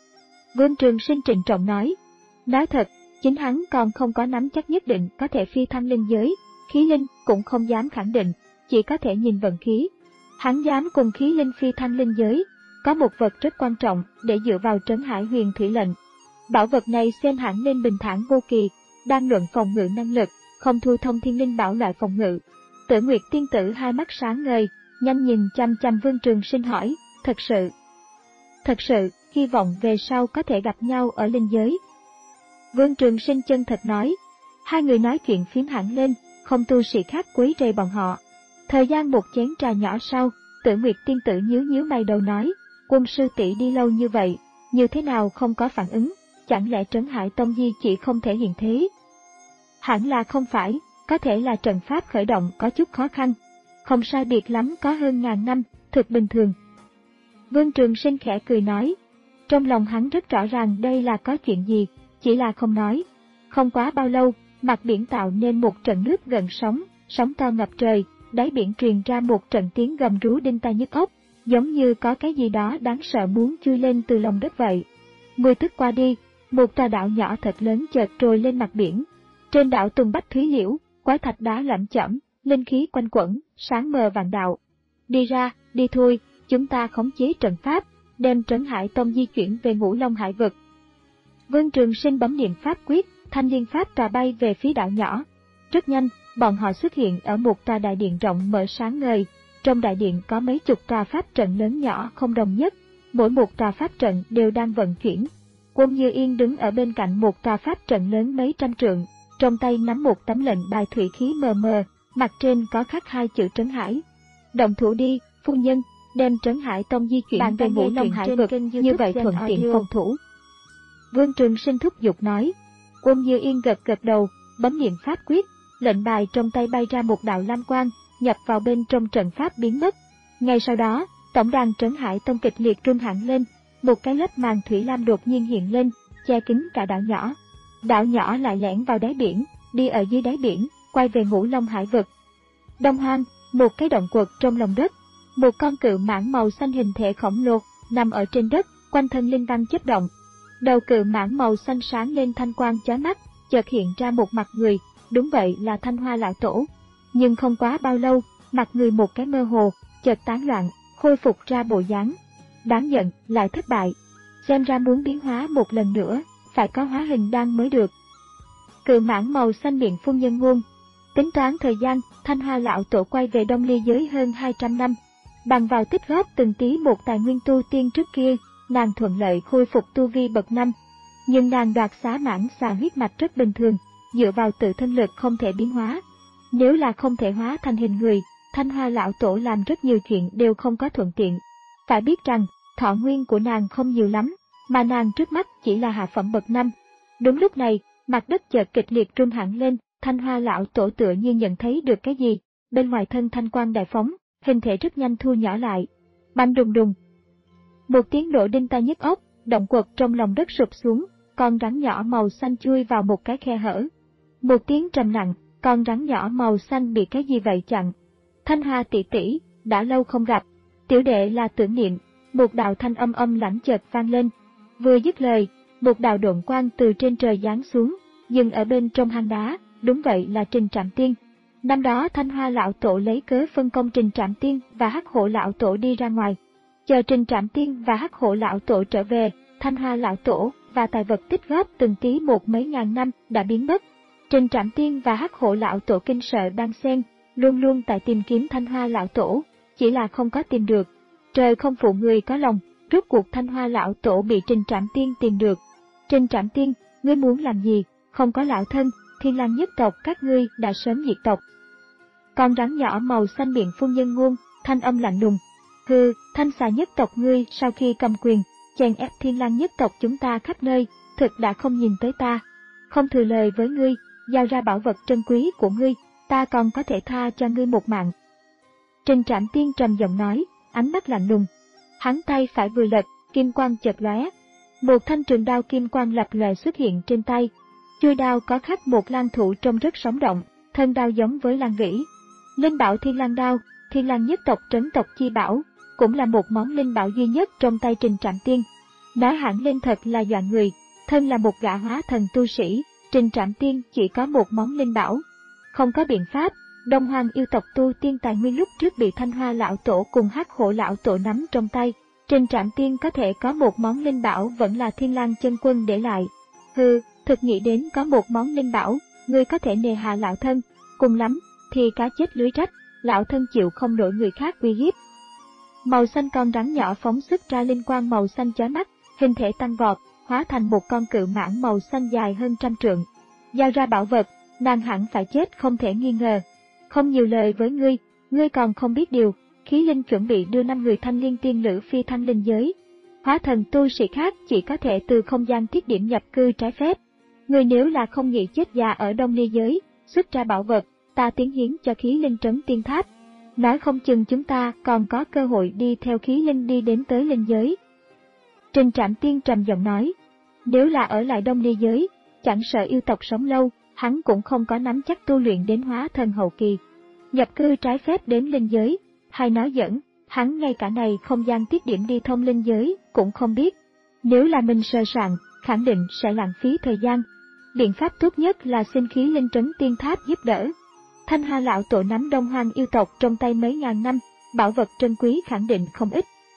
Vương Trường Sinh trịnh trọng nói. Nói thật, chính hắn còn không có nắm chắc nhất định có thể phi thăng linh giới, khí linh cũng không dám khẳng định, chỉ có thể nhìn vận khí. Hắn dám cùng khí linh phi thăng linh giới, có một vật rất quan trọng để dựa vào Trấn Hải Huyền Thủy lệnh. Bảo vật này xem hẳn nên bình thản vô kỳ, đang luận phòng ngự năng lực, không thua thông thiên linh bảo loại phòng ngự. Tử Nguyệt tiên tử hai mắt sáng ngời, nhanh nhìn chăm chăm Vương Trường Sinh hỏi, thật sự, thật sự, hy vọng về sau có thể gặp nhau ở linh giới. Vương Trường Sinh chân thật nói. Hai người nói chuyện phím hẳn lên, không tu sĩ khác quấy rầy bọn họ. Thời gian một chén trà nhỏ sau, Tử Nguyệt tiên tử nhíu nhíu mày đầu nói, Quân sư tỷ đi lâu như vậy, như thế nào không có phản ứng, chẳng lẽ Trấn Hải Tông Di chỉ không thể hiện thế? Hẳn là không phải, có thể là trận pháp khởi động có chút khó khăn. Không sai biệt lắm có hơn ngàn năm, thực bình thường. Vương Trường Sinh khẽ cười nói, trong lòng hắn rất rõ ràng đây là có chuyện gì, chỉ là không nói. Không quá bao lâu, mặt biển tạo nên một trận nước gần sóng, sóng to ngập trời, đáy biển truyền ra một trận tiếng gầm rú đinh tai nhức óc, giống như có cái gì đó đáng sợ muốn chui lên từ lòng đất vậy. Mười tức qua đi, một tòa đảo nhỏ thật lớn chợt trồi lên mặt biển. Trên đảo tùng bách thúy liễu, quái thạch đá lởm chởm, linh khí quanh quẩn, sáng mờ vạn đạo. Đi ra, đi thôi, chúng ta khống chế trận pháp, đem Trấn Hải Tông di chuyển về Ngũ Long Hải vực. Vương Trường Sinh bấm niệm pháp quyết, thanh liên pháp trà bay về phía đảo nhỏ. Rất nhanh, bọn họ xuất hiện ở một tòa đại điện rộng mở sáng ngời. Trong đại điện có mấy chục tòa pháp trận lớn nhỏ không đồng nhất, mỗi một tòa pháp trận đều đang vận chuyển. Quân Như Yên đứng ở bên cạnh một tòa pháp trận lớn mấy trăm trượng, trong tay nắm một tấm lệnh bài thủy khí mờ mờ, mặt trên có khắc hai chữ Trấn Hải. Động thủ đi, phu nhân, đem Trấn Hải Tông di chuyển về Ngũ Long Hải vực, như vậy thuận tiện phòng thủ. Vương Trường Sinh thúc giục nói. Quân Như Yên gật gật đầu, bấm niệm pháp quyết, lệnh bài trong tay bay ra một đạo lam quang, nhập vào bên trong trận pháp biến mất. Ngay sau đó, tổng đàn Trấn Hải Tông kịch liệt rung hẳn lên, một cái lớp màn thủy lam đột nhiên hiện lên, che kín cả đảo nhỏ. Đảo nhỏ lại lẻn vào đáy biển, đi ở dưới đáy biển, quay về Ngũ Long Hải vực. Đông Hoang, một cái động quật trong lòng đất, một con cự mãng màu xanh hình thể khổng lồ nằm ở trên đất, quanh thân linh văn chớp động. Đầu cự mãng màu xanh sáng lên thanh quang chói mắt, chợt hiện ra một mặt người, đúng vậy là Thanh Hoa lão tổ. Nhưng không quá bao lâu, mặt người một cái mơ hồ, chợt tán loạn, khôi phục ra bộ dáng. Đáng giận, lại thất bại. Xem ra muốn biến hóa một lần nữa, phải có hóa hình đan mới được. Cự mãng màu xanh miệng phun nhân ngôn. Tính toán thời gian, Thanh Hoa lão tổ quay về Đông Ly giới hơn hai trăm năm. Bằng vào tích góp từng tí một tài nguyên tu tiên trước kia, nàng thuận lợi khôi phục tu vi bậc năm. Nhưng nàng đoạt xá mãng xà huyết mạch rất bình thường, dựa vào tự thân lực không thể biến hóa. Nếu là không thể hóa thành hình người, Thanh Hoa lão tổ làm rất nhiều chuyện đều không có thuận tiện. Phải biết rằng, thọ nguyên của nàng không nhiều lắm, mà nàng trước mắt chỉ là hạ phẩm bậc năm. Đúng lúc này, mặt đất chợt kịch liệt rung hẳn lên, Thanh Hoa lão tổ tựa như nhận thấy được cái gì, bên ngoài thân thanh quang đại phóng, hình thể rất nhanh thu nhỏ lại. Bành đùng đùng. Một tiếng nổ đinh tai nhức óc, động quật trong lòng đất sụp xuống, con rắn nhỏ màu xanh chui vào một cái khe hở. Một tiếng trầm nặng, con rắn nhỏ màu xanh bị cái gì vậy chặn. Thanh Hoa tỷ tỷ, đã lâu không gặp, tiểu đệ là Tưởng Niệm. Một đạo thanh âm âm lãnh chợt vang lên. Vừa dứt lời, một đạo độn quang từ trên trời giáng xuống, dừng ở bên trong hang đá, đúng vậy là Trình Trạm Tiên. Năm đó Thanh Hoa lão tổ lấy cớ phân công Trình Trạm Tiên và Hắc Hổ lão tổ đi ra ngoài. Chờ Trình Trạm Tiên và Hắc Hổ lão tổ trở về, Thanh Hoa lão tổ và tài vật tích góp từng tí một mấy ngàn năm đã biến mất. Trình Trạm Tiên và Hắc Hổ lão tổ kinh sợ đan xen, luôn luôn tại tìm kiếm Thanh Hoa lão tổ, chỉ là không có tìm được. Trời không phụ người có lòng, rốt cuộc Thanh Hoa lão tổ bị Trình Trạm Tiên tìm được. Trình Trạm Tiên, ngươi muốn làm gì? Không có lão thân, Thiên Lang nhất tộc các ngươi đã sớm diệt tộc. Con rắn nhỏ màu xanh miệng phun nhân ngôn, thanh âm lạnh lùng. Hừ, Thanh xà nhất tộc ngươi sau khi cầm quyền, chèn ép Thiên Lang nhất tộc chúng ta khắp nơi, thực đã không nhìn tới ta. Không thừa lời với ngươi, giao ra bảo vật trân quý của ngươi, ta còn có thể tha cho ngươi một mạng. Trình Trạm Tiên trầm giọng nói, ánh mắt lạnh lùng. Hắn tay phải vừa lật, kim quang chợt lóe. Một thanh trường đao kim quang lập lòe xuất hiện trên tay. Chuôi đao có khắc một lang thủ trông rất sống động, thân đao giống với lang vĩ. Linh bảo Thiên Lang đao, Thiên Lang nhất tộc trấn tộc chi bảo, cũng là một món linh bảo duy nhất trong tay Trình Trạm Tiên. Nói hẳn lên thật là dọa người, thân là một gã hóa thần tu sĩ, Trình Trạm Tiên chỉ có một món linh bảo. Không có biện pháp, Đông Hoang yêu tộc tu tiên tài nguyên lúc trước bị Thanh Hoa lão tổ cùng Hắc Hổ lão tổ nắm trong tay, Trình Trạm Tiên có thể có một món linh bảo vẫn là Thiên Lang chân quân để lại. Hừ, thực nghĩ đến có một món linh bảo, ngươi có thể nề hà lão thân, cùng lắm thì cá chết lưới rách, lão thân chịu không nổi người khác uy hiếp. Màu xanh con rắn nhỏ phóng xuất ra linh quang màu xanh chói mắt, hình thể tăng vọt, hóa thành một con cự mãng màu xanh dài hơn trăm trượng. Giao ra bảo vật, nàng hẳn phải chết không thể nghi ngờ. Không nhiều lời với ngươi, ngươi còn không biết điều, khí linh chuẩn bị đưa năm người thanh liên tiên lữ phi thăng linh giới. Hóa thần tu sĩ khác chỉ có thể từ không gian thiết điểm nhập cư trái phép. Ngươi nếu là không nghĩ chết già ở Đông Ly giới, xuất ra bảo vật, ta tiến hiến cho khí linh trấn tiên tháp. Nói không chừng chúng ta còn có cơ hội đi theo khí linh đi đến tới linh giới. Trình Trạm Tiên trầm giọng nói, nếu là ở lại Đông Ly giới, chẳng sợ yêu tộc sống lâu, hắn cũng không có nắm chắc tu luyện đến hóa thần hậu kỳ. Nhập cư trái phép đến linh giới, hay nói giỡn, hắn ngay cả này không gian tiết điểm đi thông linh giới cũng không biết. Nếu là mình sơ soạn, khẳng định sẽ lãng phí thời gian. Biện pháp tốt nhất là xin khí linh trấn tiên tháp giúp đỡ. Thanh Hoa lão tổ nắm Đông Hoang yêu tộc trong tay mấy ngàn năm, bảo vật trân quý khẳng định không ít,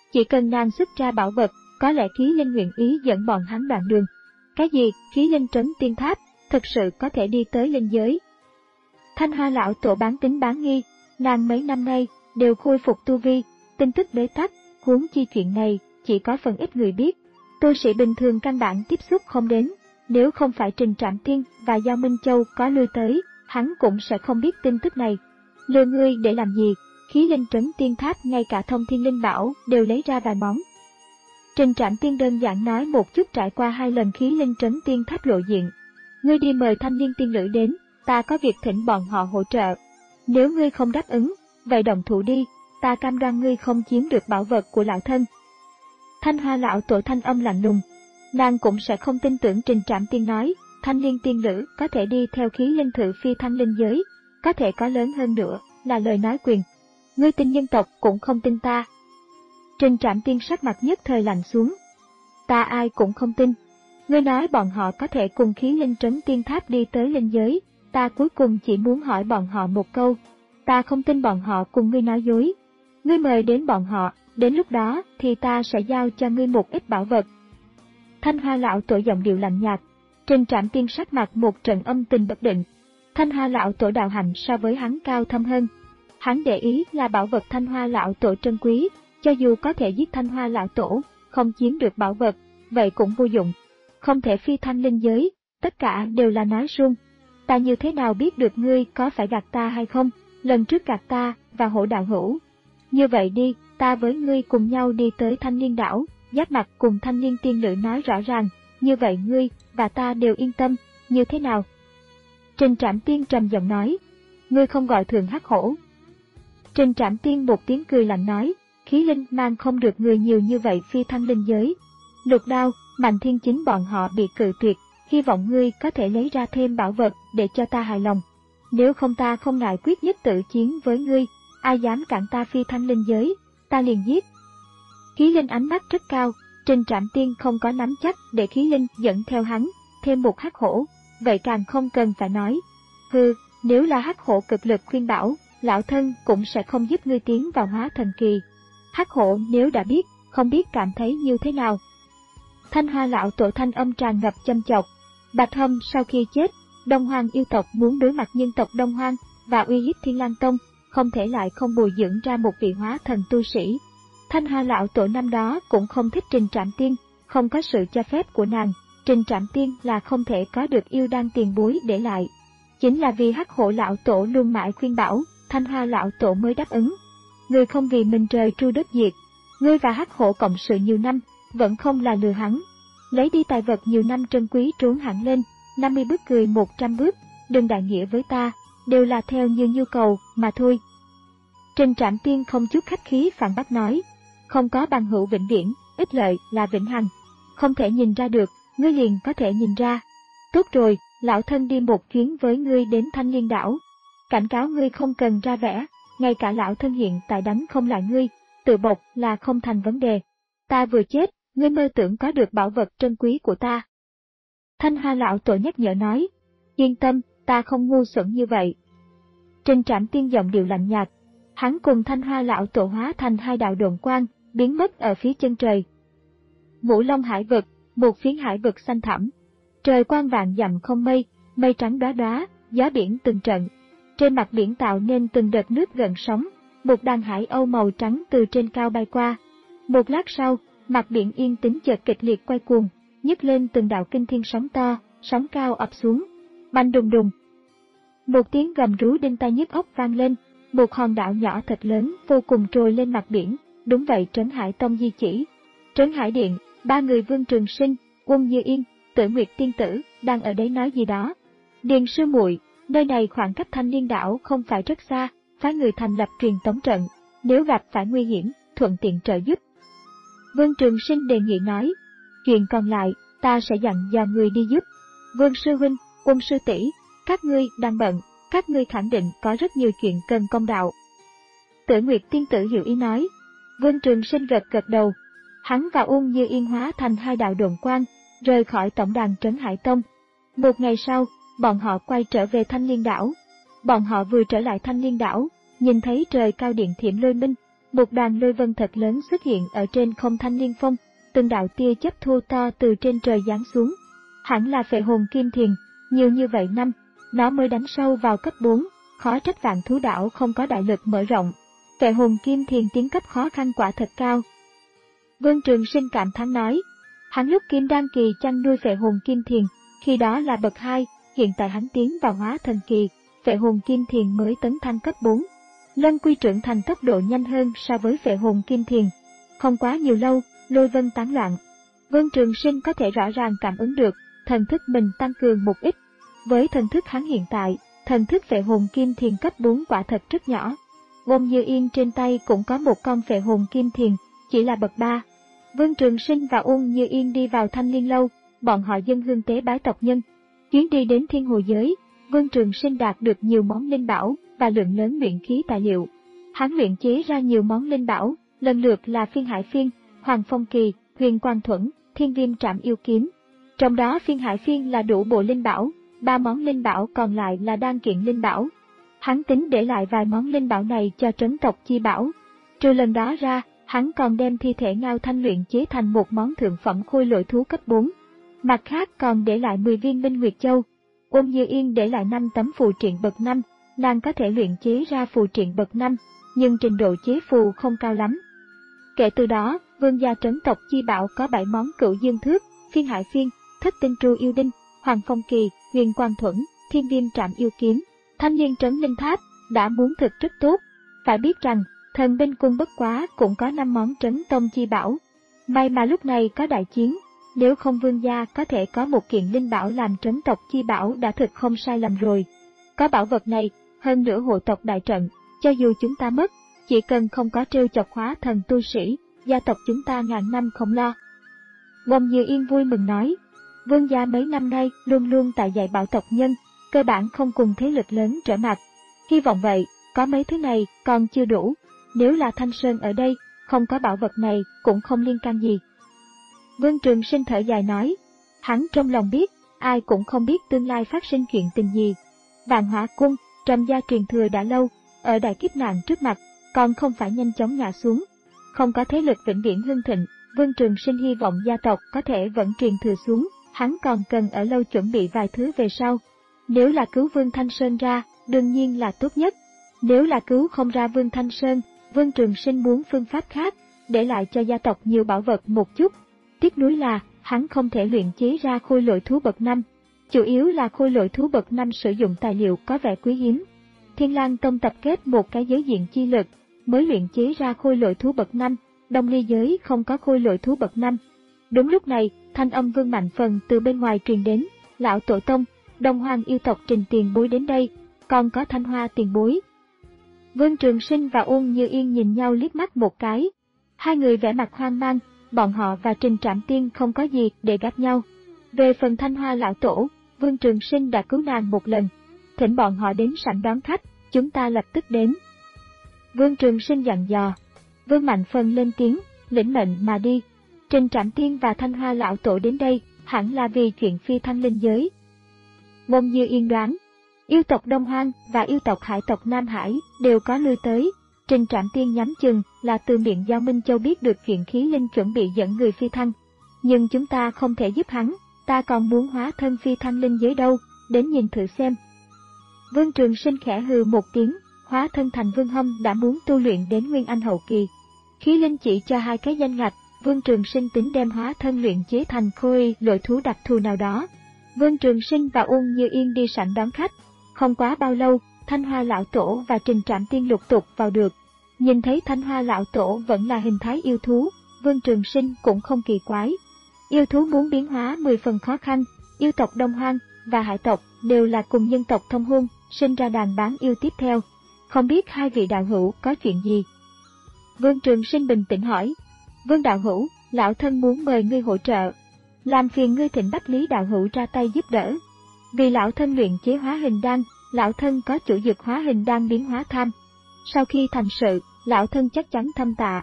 Chỉ cần nàng xuất ra bảo vật, có lẽ khí linh nguyện ý dẫn bọn hắn đoạn đường. Cái gì, khí linh trấn tiên tháp, thực sự có thể đi tới linh giới. Thanh Hoa lão tổ bán tính bán nghi, nàng mấy năm nay đều khôi phục tu vi, tin tức bế tắc, huống chi chuyện này chỉ có phần ít người biết. Tu sĩ bình thường căn bản tiếp xúc không đến, nếu không phải Trình Trạm Tiên và Giao Minh Châu có lui tới, hắn cũng sẽ không biết tin tức này. Lừa ngươi để làm gì? Khí linh trấn tiên tháp ngay cả thông thiên linh bảo đều lấy ra vài món. Trình Trạm Tiên đơn giản nói một chút trải qua hai lần khí linh trấn tiên tháp lộ diện. Ngươi đi mời thanh niên tiên nữ đến, ta có việc thỉnh bọn họ hỗ trợ. Nếu ngươi không đáp ứng, vậy đồng thủ đi, ta cam đoan ngươi không chiếm được bảo vật của lão thân. Thanh Hoa lão tổ thanh âm lạnh lùng. Nàng cũng sẽ không tin tưởng Trình Trạm Tiên nói, thanh niên tiên nữ có thể đi theo khí linh thử phi thăng linh giới, có thể có lớn hơn nữa, là lời nói quyền. Ngươi tin nhân tộc cũng không tin ta. Trình Trạm Tiên sắc mặt nhất thời lạnh xuống. Ta ai cũng không tin. Ngươi nói bọn họ có thể cùng khí linh trấn tiên tháp đi tới linh giới, ta cuối cùng chỉ muốn hỏi bọn họ một câu. Ta không tin bọn họ cùng ngươi nói dối. Ngươi mời đến bọn họ, đến lúc đó thì ta sẽ giao cho ngươi một ít bảo vật. Thanh Hoa lão tổ giọng điệu lạnh nhạt. Trình Trạm Tiên sắc mặt một trận âm tình bất định. Thanh Hoa lão tổ đạo hạnh so với hắn cao thâm hơn. Hắn để ý là bảo vật Thanh Hoa lão tổ trân quý, cho dù có thể giết Thanh Hoa lão tổ, không chiếm được bảo vật, vậy cũng vô dụng. Không thể phi thăng linh giới, tất cả đều là nói suông. Ta như thế nào biết được ngươi có phải gạt ta hay không? Lần trước gạt ta và Hổ đạo hữu. Như vậy đi, ta với ngươi cùng nhau đi tới Thanh Liên đảo, giáp mặt cùng thanh niên tiên nữ nói rõ ràng, như vậy ngươi và ta đều yên tâm, như thế nào? Trình Trạm Tiên trầm giọng nói, ngươi không gọi thường hắc hổ. Trình Trạm Tiên một tiếng cười lạnh nói, khí linh mang không được người nhiều như vậy phi thăng linh giới. Lục Đao, Mạnh Thiên Chính bọn họ bị cự tuyệt, hy vọng ngươi có thể lấy ra thêm bảo vật để cho ta hài lòng. Nếu không ta không ngại quyết nhất tự chiến với ngươi, ai dám cản ta phi thăng linh giới, ta liền giết. Khí linh ánh mắt rất cao, Trình Trạm Tiên không có nắm chắc để khí linh dẫn theo hắn, thêm một hắc hổ, vậy càng không cần phải nói. Hừ, nếu là hắc hổ cực lực khuyên bảo, lão thân cũng sẽ không giúp ngươi tiến vào hóa thần kỳ. Hắc hổ nếu đã biết, không biết cảm thấy như thế nào. Thanh Hoa lão tổ thanh âm tràn ngập châm chọc. Bạch Hâm sau khi chết, Đông Hoang yêu tộc muốn đối mặt nhân tộc Đông Hoang và uy hiếp Thiên Lang Tông, không thể lại không bồi dưỡng ra một vị hóa thần tu sĩ. Thanh Hoa lão tổ năm đó cũng không thích Trình Trạm Tiên, không có sự cho phép của nàng, Trình Trạm Tiên là không thể có được yêu đan tiền bối để lại. Chính là vì hắc hổ lão tổ luôn mãi khuyên bảo, Thanh Hoa lão tổ mới đáp ứng. Ngươi không vì mình trời tru đất diệt, ngươi và hắc hổ cộng sự nhiều năm, vẫn không là lừa hắn. Lấy đi tài vật nhiều năm trân quý trốn hẳn lên, năm mươi bước cười một trăm bước, đừng đại nghĩa với ta, đều là theo như nhu cầu mà thôi. Trình Trạm Tiên không chút khách khí phản bác nói, không có bằng hữu vĩnh viễn, ích lợi là vĩnh hằng. Không thể nhìn ra được, ngươi liền có thể nhìn ra. Tốt rồi, lão thân đi một chuyến với ngươi đến Thanh Liên đảo. Cảnh cáo ngươi không cần ra vẻ, ngay cả lão thân hiện tại đánh không lại ngươi, tự bộc là không thành vấn đề. Ta vừa chết, ngươi mơ tưởng có được bảo vật trân quý của ta. Thanh Hoa lão tổ nhắc nhở nói, yên tâm, ta không ngu xuẩn như vậy. Trình Trạm Tiên giọng điệu lạnh nhạt, hắn cùng Thanh Hoa lão tổ hóa thành hai đạo độn quang, biến mất ở phía chân trời. Ngũ Long hải vực, một phiến hải vực xanh thẳm. Trời quang vạn dặm không mây, mây trắng đóa đóa, gió biển từng trận. Trên mặt biển tạo nên từng đợt nước gần sóng, một đàn hải âu màu trắng từ trên cao bay qua. Một lát sau, mặt biển yên tĩnh chợt kịch liệt quay cuồng, nhấc lên từng đạo kinh thiên sóng to, sóng cao ập xuống. Bành đùng đùng. Một tiếng gầm rú đinh tai nhức óc vang lên, một hòn đảo nhỏ thật lớn vô cùng trồi lên mặt biển, đúng vậy Trấn Hải Tông di chỉ. Trấn Hải Điện, ba người Vương Trường Sinh, Uông Như Yên, Tử Nguyệt Tiên Tử đang ở đấy nói gì đó. Điền sư muội, nơi này khoảng cách Thanh Liên đảo không phải rất xa, phái người thành lập truyền tống trận, nếu gặp phải nguy hiểm, thuận tiện trợ giúp. Vương Trường Sinh đề nghị nói, chuyện còn lại, ta sẽ dặn dò người đi giúp. Vương sư huynh, Uông sư tỷ, các ngươi đang bận, các ngươi khẳng định có rất nhiều chuyện cần công đạo. Tử Nguyệt Tiên Tử hiểu ý nói. Vương Trường Sinh gật gật đầu. Hắn và Uông Như Yên hóa thành hai đạo độn quang, rời khỏi tổng đàn Trấn Hải Tông. Một ngày sau, bọn họ quay trở về Thanh Liên đảo. Bọn họ vừa trở lại Thanh Liên đảo, nhìn thấy trời cao điện thiểm lôi minh, một đoàn lôi vân thật lớn xuất hiện ở trên không Thanh Liên Phong, từng đạo tia chớp thô to từ trên trời giáng xuống. Hẳn là phệ hồn kim thiền, nhiều như vậy năm, nó mới đánh sâu vào cấp bốn, khó trách Vạn Thú Đảo không có đại lực mở rộng. Phệ hồn kim thiền tiến cấp khó khăn quả thật cao. Vương Trường Sinh cảm thán nói, hắn lúc kim đan kỳ chăn nuôi phệ hồn kim thiền, khi đó là bậc hai, hiện tại hắn tiến vào hóa thần kỳ, phệ hồn kim thiền mới tấn thăng cấp bốn. Lân quy trưởng thành tốc độ nhanh hơn so với phệ hồn kim thiền. Không quá nhiều lâu, lôi vân tán loạn. Vương Trường Sinh có thể rõ ràng cảm ứng được, thần thức mình tăng cường một ít. Với thần thức hắn hiện tại, thần thức phệ hồn kim thiền cấp bốn quả thật rất nhỏ. Ôn Như Yên trên tay cũng có một con phệ hồn kim thiền, chỉ là bậc ba. Vương Trường Sinh và Ôn Như Yên đi vào Thanh Liên Lâu, bọn họ dâng hương tế bái tộc nhân. Chuyến đi đến Thiên Hồ Giới, Vương Trường Sinh đạt được nhiều món linh bảo và lượng lớn luyện khí tài liệu. Hắn luyện chế ra nhiều món linh bảo, lần lượt là Phiên Hải Phiên, Hoàng Phong Kỳ, Huyền Quang Thuẫn, Thiên Viêm Trảm Yêu Kiếm. Trong đó Phiên Hải Phiên là đủ bộ linh bảo, ba món linh bảo còn lại là đan kiện linh bảo. Hắn tính để lại vài món linh bảo này cho trấn tộc chi bảo. Trừ lần đó ra, hắn còn đem thi thể Ngao Thanh luyện chế thành một món thượng phẩm khôi lỗi thú cấp bốn. Mặt khác còn để lại mười viên Minh Nguyệt Châu. Ôn Như Yên để lại năm tấm phù triện bậc năm, nàng có thể luyện chế ra phù triện bậc năm, nhưng trình độ chế phù không cao lắm. Kể từ đó, vương gia trấn tộc chi bảo có bảy món Cửu Dương Thước, Phiên Hải Phiên, Thất Tinh Tru Yêu Đinh, Hoàng Phong Kỳ, Huyền Quang Thuẫn, Thiên Viêm Trảm Yêu Kiếm, Thanh Liên Trấn Linh Tháp, đã muốn thực rất tốt. Phải biết rằng, thần binh cung bất quá cũng có năm món trấn tông chi bảo. May mà lúc này có đại chiến, nếu không vương gia có thể có một kiện linh bảo làm trấn tộc chi bảo đã thực không sai lầm rồi. Có bảo vật này, hơn nữa hộ tộc đại trận, cho dù chúng ta mất, chỉ cần không có trêu chọc hóa thần tu sĩ, gia tộc chúng ta ngàn năm không lo. Ôn Như Yên vui mừng nói, vương gia mấy năm nay luôn luôn tại dạy bảo tộc nhân, cơ bản không cùng thế lực lớn trở mặt. Hy vọng vậy, có mấy thứ này còn chưa đủ, nếu là Thanh Sơn ở đây, không có bảo vật này cũng không liên can gì. Vương Trường Sinh thở dài nói, hắn trong lòng biết, ai cũng không biết tương lai phát sinh chuyện tình gì. Vạn Hỏa Cung, Trầm gia truyền thừa đã lâu, ở đại kiếp nạn trước mặt, còn không phải nhanh chóng ngã xuống. Không có thế lực vĩnh viễn hưng thịnh, Vương Trường Sinh hy vọng gia tộc có thể vẫn truyền thừa xuống, hắn còn cần ở lâu chuẩn bị vài thứ về sau. Nếu là cứu Vương Thanh Sơn ra, đương nhiên là tốt nhất. Nếu là cứu không ra Vương Thanh Sơn, Vương Trường Sinh muốn phương pháp khác, để lại cho gia tộc nhiều bảo vật một chút. Tiếc nuối là, hắn không thể luyện chế ra khôi lỗi thú bậc năm. Chủ yếu là khôi lỗi thú bậc năm sử dụng tài liệu có vẻ quý hiếm. Thiên Lang Tông tập kết một cái giới diện chi lực, mới luyện chế ra khôi lỗi thú bậc năm, Đông Ly giới không có khôi lỗi thú bậc năm. Đúng lúc này, thanh âm Vương Mạnh Phần từ bên ngoài truyền đến, lão tổ tông, Đông Hoang yêu tộc Trình tiền bối đến đây, còn có Thanh Hoa tiền bối. Vương Trường Sinh và Ôn Như Yên nhìn nhau liếc mắt một cái. Hai người vẻ mặt hoang mang, bọn họ và Trình Trảm Tiên không có gì để gắt nhau. Về phần Thanh Hoa lão tổ, Vương Trường Sinh đã cứu nàng một lần. Thỉnh bọn họ đến sảnh đón khách, chúng ta lập tức đến. Vương Trường Sinh dặn dò. Vương Mạnh Phần lên tiếng, lĩnh mệnh mà đi. Trình Trảm Tiên và Thanh Hoa lão tổ đến đây, hẳn là vì chuyện phi thăng linh giới. Ôn Như Yên đoán, yêu tộc Đông Hoang và yêu tộc Hải tộc Nam Hải đều có lui tới. Trình Trảm Tiên nhắm chừng là từ miệng Giao Minh Châu biết được chuyện khí linh chuẩn bị dẫn người phi thăng. Nhưng chúng ta không thể giúp hắn, ta còn muốn hóa thân phi thăng linh giới đâu, đến nhìn thử xem. Vương Trường Sinh khẽ hừ một tiếng, hóa thân thành Vương Hâm đã muốn tu luyện đến Nguyên Anh hậu kỳ. Khí linh chỉ cho hai cái danh ngạch, Vương Trường Sinh tính đem hóa thân luyện chế thành khôi lỗi thú đặc thù nào đó. Vương Trường Sinh và Ôn Như Yên đi sảnh đón khách. Không quá bao lâu, Thanh Hoa lão tổ và Trình Trảm Tiên lục tục vào được. Nhìn thấy Thanh Hoa lão tổ vẫn là hình thái yêu thú, Vương Trường Sinh cũng không kỳ quái. Yêu thú muốn biến hóa mười phần khó khăn, yêu tộc Đông Hoang và Hải tộc đều là cùng nhân tộc thông hôn, sinh ra đàn bán yêu tiếp theo. Không biết hai vị đạo hữu có chuyện gì? Vương Trường Sinh bình tĩnh hỏi. Vương đạo hữu, lão thân muốn mời ngươi hỗ trợ. Làm phiền ngươi thỉnh Bách Lý đạo hữu ra tay giúp đỡ. Vì lão thân luyện chế hóa hình đan, lão thân có chủ dược hóa hình đan biến hóa tham. Sau khi thành sự, lão thân chắc chắn thâm tạ.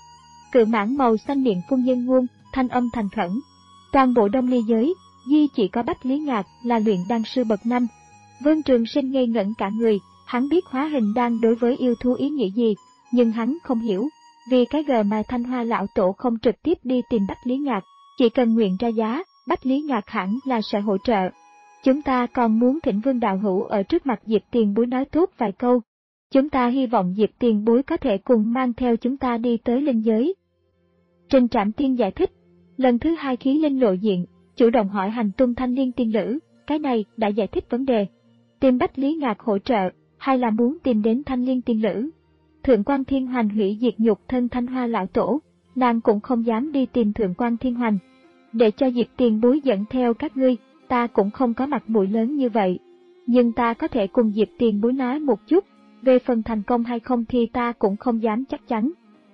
Cự mãn màu xanh miệng phun nhân ngôn, thanh âm thành khẩn. Toàn bộ Đông Ly giới, duy chỉ có Bách Lý Ngạc là luyện đan sư bậc năm. Vương Trường Sinh ngây ngẩn cả người, hắn biết hóa hình đan đối với yêu thú ý nghĩa gì, nhưng hắn không hiểu, vì cái gờ mà Thanh Hoa lão tổ không trực tiếp đi tìm Bách Lý Ngạc, chỉ cần nguyện ra giá, Bách Lý Ngạc hẳn là sẽ hỗ trợ. Chúng ta còn muốn thỉnh Vương đạo hữu ở trước mặt Diệp tiền bối nói tốt vài câu. Chúng ta hy vọng Diệp tiền bối có thể cùng mang theo chúng ta đi tới linh giới. Trình Trạm Tiên giải thích, lần thứ hai khí linh lộ diện, chủ động hỏi hành tung thanh liên tiên nữ, cái này đã giải thích vấn đề. Tìm Bách Lý Ngạc hỗ trợ, hay là muốn tìm đến thanh liên tiên nữ? Thượng quan Thiên Hoành hủy diệt nhục thân Thanh Hoa lão tổ, nàng cũng không dám đi tìm Thượng quan Thiên Hoành. Để cho Diệp tiền bối dẫn theo các ngươi, ta cũng không có mặt mũi lớn như vậy. Nhưng ta có thể cùng Diệp tiền bối nói một chút, về phần thành công hay không thì ta cũng không dám chắc chắn.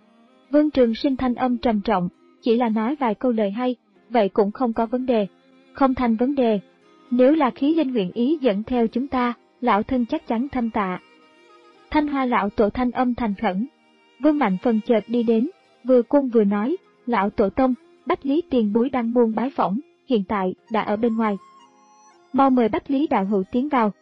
Vương Trường Sinh thanh âm trầm trọng, chỉ là nói vài câu lời hay, vậy cũng không có vấn đề. Không thành vấn đề. Nếu là khí linh nguyện ý dẫn theo chúng ta, lão thân chắc chắn thâm tạ. Thanh Hoa lão tổ thanh âm thành khẩn. Vương Mạnh Phần chợt đi đến, vừa cung vừa nói, lão tổ tông, Bách Lý tiền bối đang buôn bái phỏng, hiện tại đã ở bên ngoài. Mau mời Bách Lý đạo hữu tiến vào.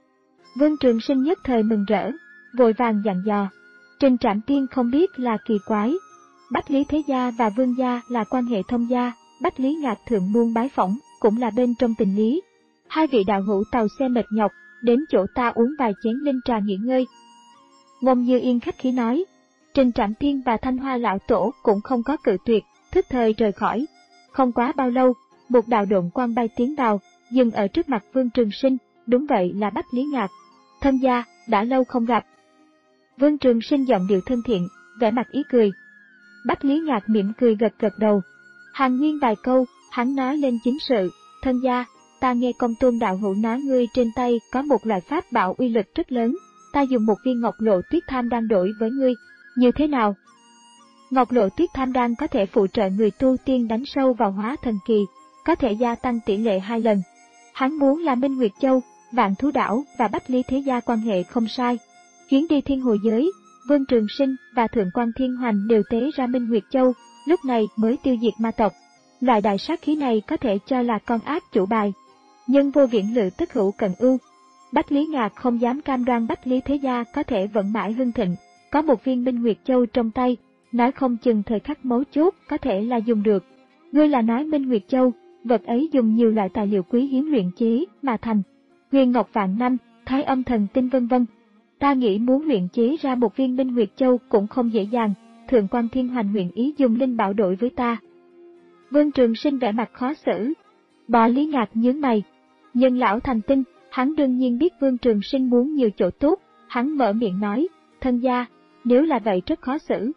Vương Trường Sinh nhất thời mừng rỡ, vội vàng dặn dò. Trình Trạm Tiên không biết là kỳ quái. Bách Lý Thế Gia và Vương Gia là quan hệ thông gia, Bách Lý Ngạc thượng buôn bái phỏng cũng là bên trong tình lý. Hai vị đạo hữu tàu xe mệt nhọc, đến chỗ ta uống vài chén linh trà nghỉ ngơi. Ngôn Như Yên khách khí nói. Trình Trạm Tiên và Thanh Hoa lão tổ cũng không có cự tuyệt, thức thời rời khỏi. Không quá bao lâu, một đạo độn quang bay tiến vào, dừng ở trước mặt Vương Trường Sinh, đúng vậy là Bách Lý Ngạc. Thân gia, đã lâu không gặp. Vương Trường Sinh giọng điệu thân thiện, vẻ mặt ý cười. Bách Lý Ngạc mỉm cười gật gật đầu. Hàn Nguyên vài câu, hắn nói lên chính sự. Thân gia, ta nghe Công Tôn đạo hữu nói ngươi trên tay có một loại pháp bảo uy lực rất lớn, ta dùng một viên ngọc lộ tuyết tham đan đổi với ngươi, như thế nào? Ngọc lộ tuyết tham đan có thể phụ trợ người tu tiên đánh sâu vào hóa thần kỳ, có thể gia tăng tỷ lệ hai lần. Hắn muốn là Minh Nguyệt Châu, Vạn Thú Đảo và Bách Lý Thế Gia quan hệ không sai. Chuyến đi thiên hồ giới, Vương Trường Sinh và Thượng quan Thiên Hoành đều tế ra Minh Nguyệt Châu, lúc này mới tiêu diệt ma tộc. Loại đại sát khí này có thể cho là con ác chủ bài. Nhân vô viễn lự tức hữu cận ưu. Bách Lý Ngạc không dám cam đoan Bách Lý Thế Gia có thể vận mãi hưng thịnh, có một viên Minh Nguyệt Châu trong tay, nói không chừng thời khắc mấu chốt có thể là dùng được. Ngươi là nói Minh Nguyệt Châu, vật ấy dùng nhiều loại tài liệu quý hiếm luyện chế mà thành, huyền ngọc vạn năm, thái âm thần tinh vân vân. Ta nghĩ muốn luyện chế ra một viên Minh Nguyệt Châu cũng không dễ dàng, Thượng quan Thiên Hoành nguyện ý dùng linh bảo đổi với ta. Vương Trường Sinh vẻ mặt khó xử. Bò Lý Ngạc nhướng mày. Nhưng lão thành tinh, hắn đương nhiên biết Vương Trường Sinh muốn nhiều chỗ tốt, hắn mở miệng nói, thân gia, nếu là vậy rất khó xử.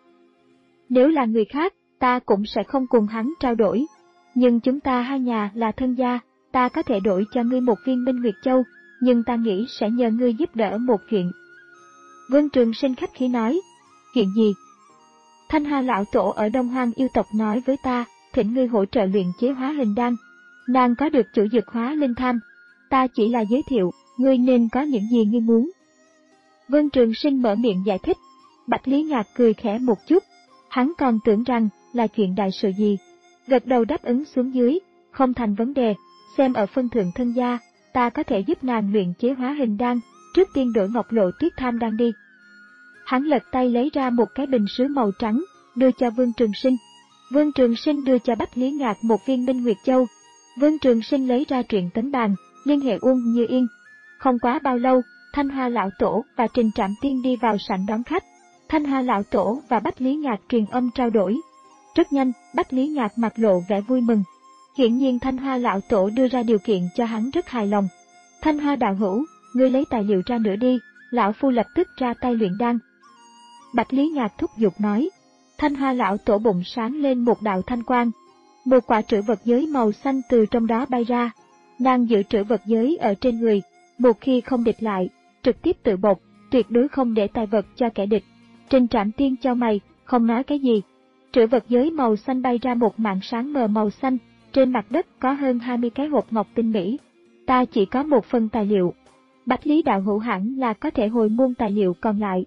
Nếu là người khác, ta cũng sẽ không cùng hắn trao đổi. Nhưng chúng ta hai nhà là thân gia, ta có thể đổi cho ngươi một viên Minh Nguyệt Châu, nhưng ta nghĩ sẽ nhờ ngươi giúp đỡ một chuyện. Vương Trường Sinh khách khí nói, chuyện gì? Thanh Hoa lão tổ ở Đông Hoang yêu tộc nói với ta, thỉnh ngươi hỗ trợ luyện chế hóa hình đan. Nàng có được chủ dược hóa linh tham, ta chỉ là giới thiệu, ngươi nên có những gì ngươi muốn. Vương Trường Sinh mở miệng giải thích. Bách Lý Ngạc cười khẽ một chút, hắn còn tưởng rằng là chuyện đại sự gì. Gật đầu đáp ứng xuống dưới, không thành vấn đề, xem ở phân thượng thân gia, ta có thể giúp nàng luyện chế hóa hình đan, trước tiên đổi ngọc lộ tuyết tham đan đi. Hắn lật tay lấy ra một cái bình sứ màu trắng, đưa cho Vương Trường Sinh. Vương Trường Sinh đưa cho Bách Lý Ngạc một viên Minh Nguyệt Châu. Vương Trường Sinh lấy ra truyện tấn bàn, liên hệ Uông Như Yên. Không quá bao lâu, Thanh Hoa lão tổ và Trình Trạm Tiên đi vào sảnh đón khách. Thanh Hoa lão tổ và Bách Lý Ngạc truyền âm trao đổi. Rất nhanh, Bách Lý Ngạc mặt lộ vẻ vui mừng. Hiển nhiên Thanh Hoa lão tổ đưa ra điều kiện cho hắn rất hài lòng. Thanh Hoa đạo hữu, ngươi lấy tài liệu ra nữa đi, lão phu lập tức ra tay luyện đan. Bách Lý Ngạc thúc giục nói. Thanh Hoa lão tổ bụng sáng lên một đạo thanh quang. Một quả trữ vật giới màu xanh từ trong đó bay ra. Nàng giữ trữ vật giới ở trên người, một khi không địch lại, trực tiếp tự bộc, tuyệt đối không để tài vật cho kẻ địch. Trình Trạm Tiên cho mày, không nói cái gì. Trữ vật giới màu xanh bay ra một mảng sáng mờ màu xanh, trên mặt đất có hơn hai mươi cái hộp ngọc tinh mỹ. Ta chỉ có một phần tài liệu. Bách Lý đạo hữu hẳn là có thể hồi muôn tài liệu còn lại.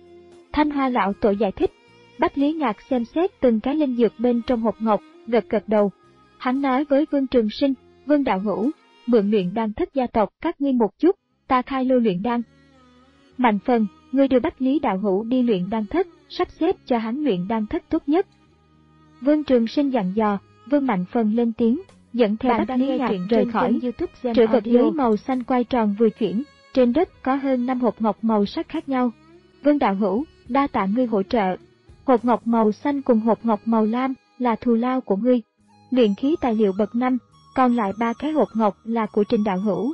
Thanh Hoa lão tổ giải thích. Bách Lý Ngạc xem xét từng cái linh dược bên trong hộp ngọc, gật gật đầu. Hắn nói với Vương Trường Sinh, Vương đạo hữu, mượn luyện đan thất gia tộc các ngươi một chút, ta khai lô luyện đan. Mạnh Phần, ngươi đưa Bách Lý đạo hữu đi luyện đan thất, sắp xếp cho hắn luyện đan thất tốt nhất. Vương Trường Sinh dặn dò. Vương Mạnh Phần lên tiếng, dẫn theo Bách Lý Ngạc rời khỏi. Trữ vật giới màu xanh quay tròn vừa chuyển, trên đất có hơn năm hộp ngọc màu sắc khác nhau. Vương đạo hữu, đa tạ ngươi hỗ trợ. Hộp ngọc màu xanh cùng hộp ngọc màu lam là thù lao của ngươi. Luyện khí tài liệu bậc năm, còn lại ba cái hộp ngọc là của Trình đạo hữu.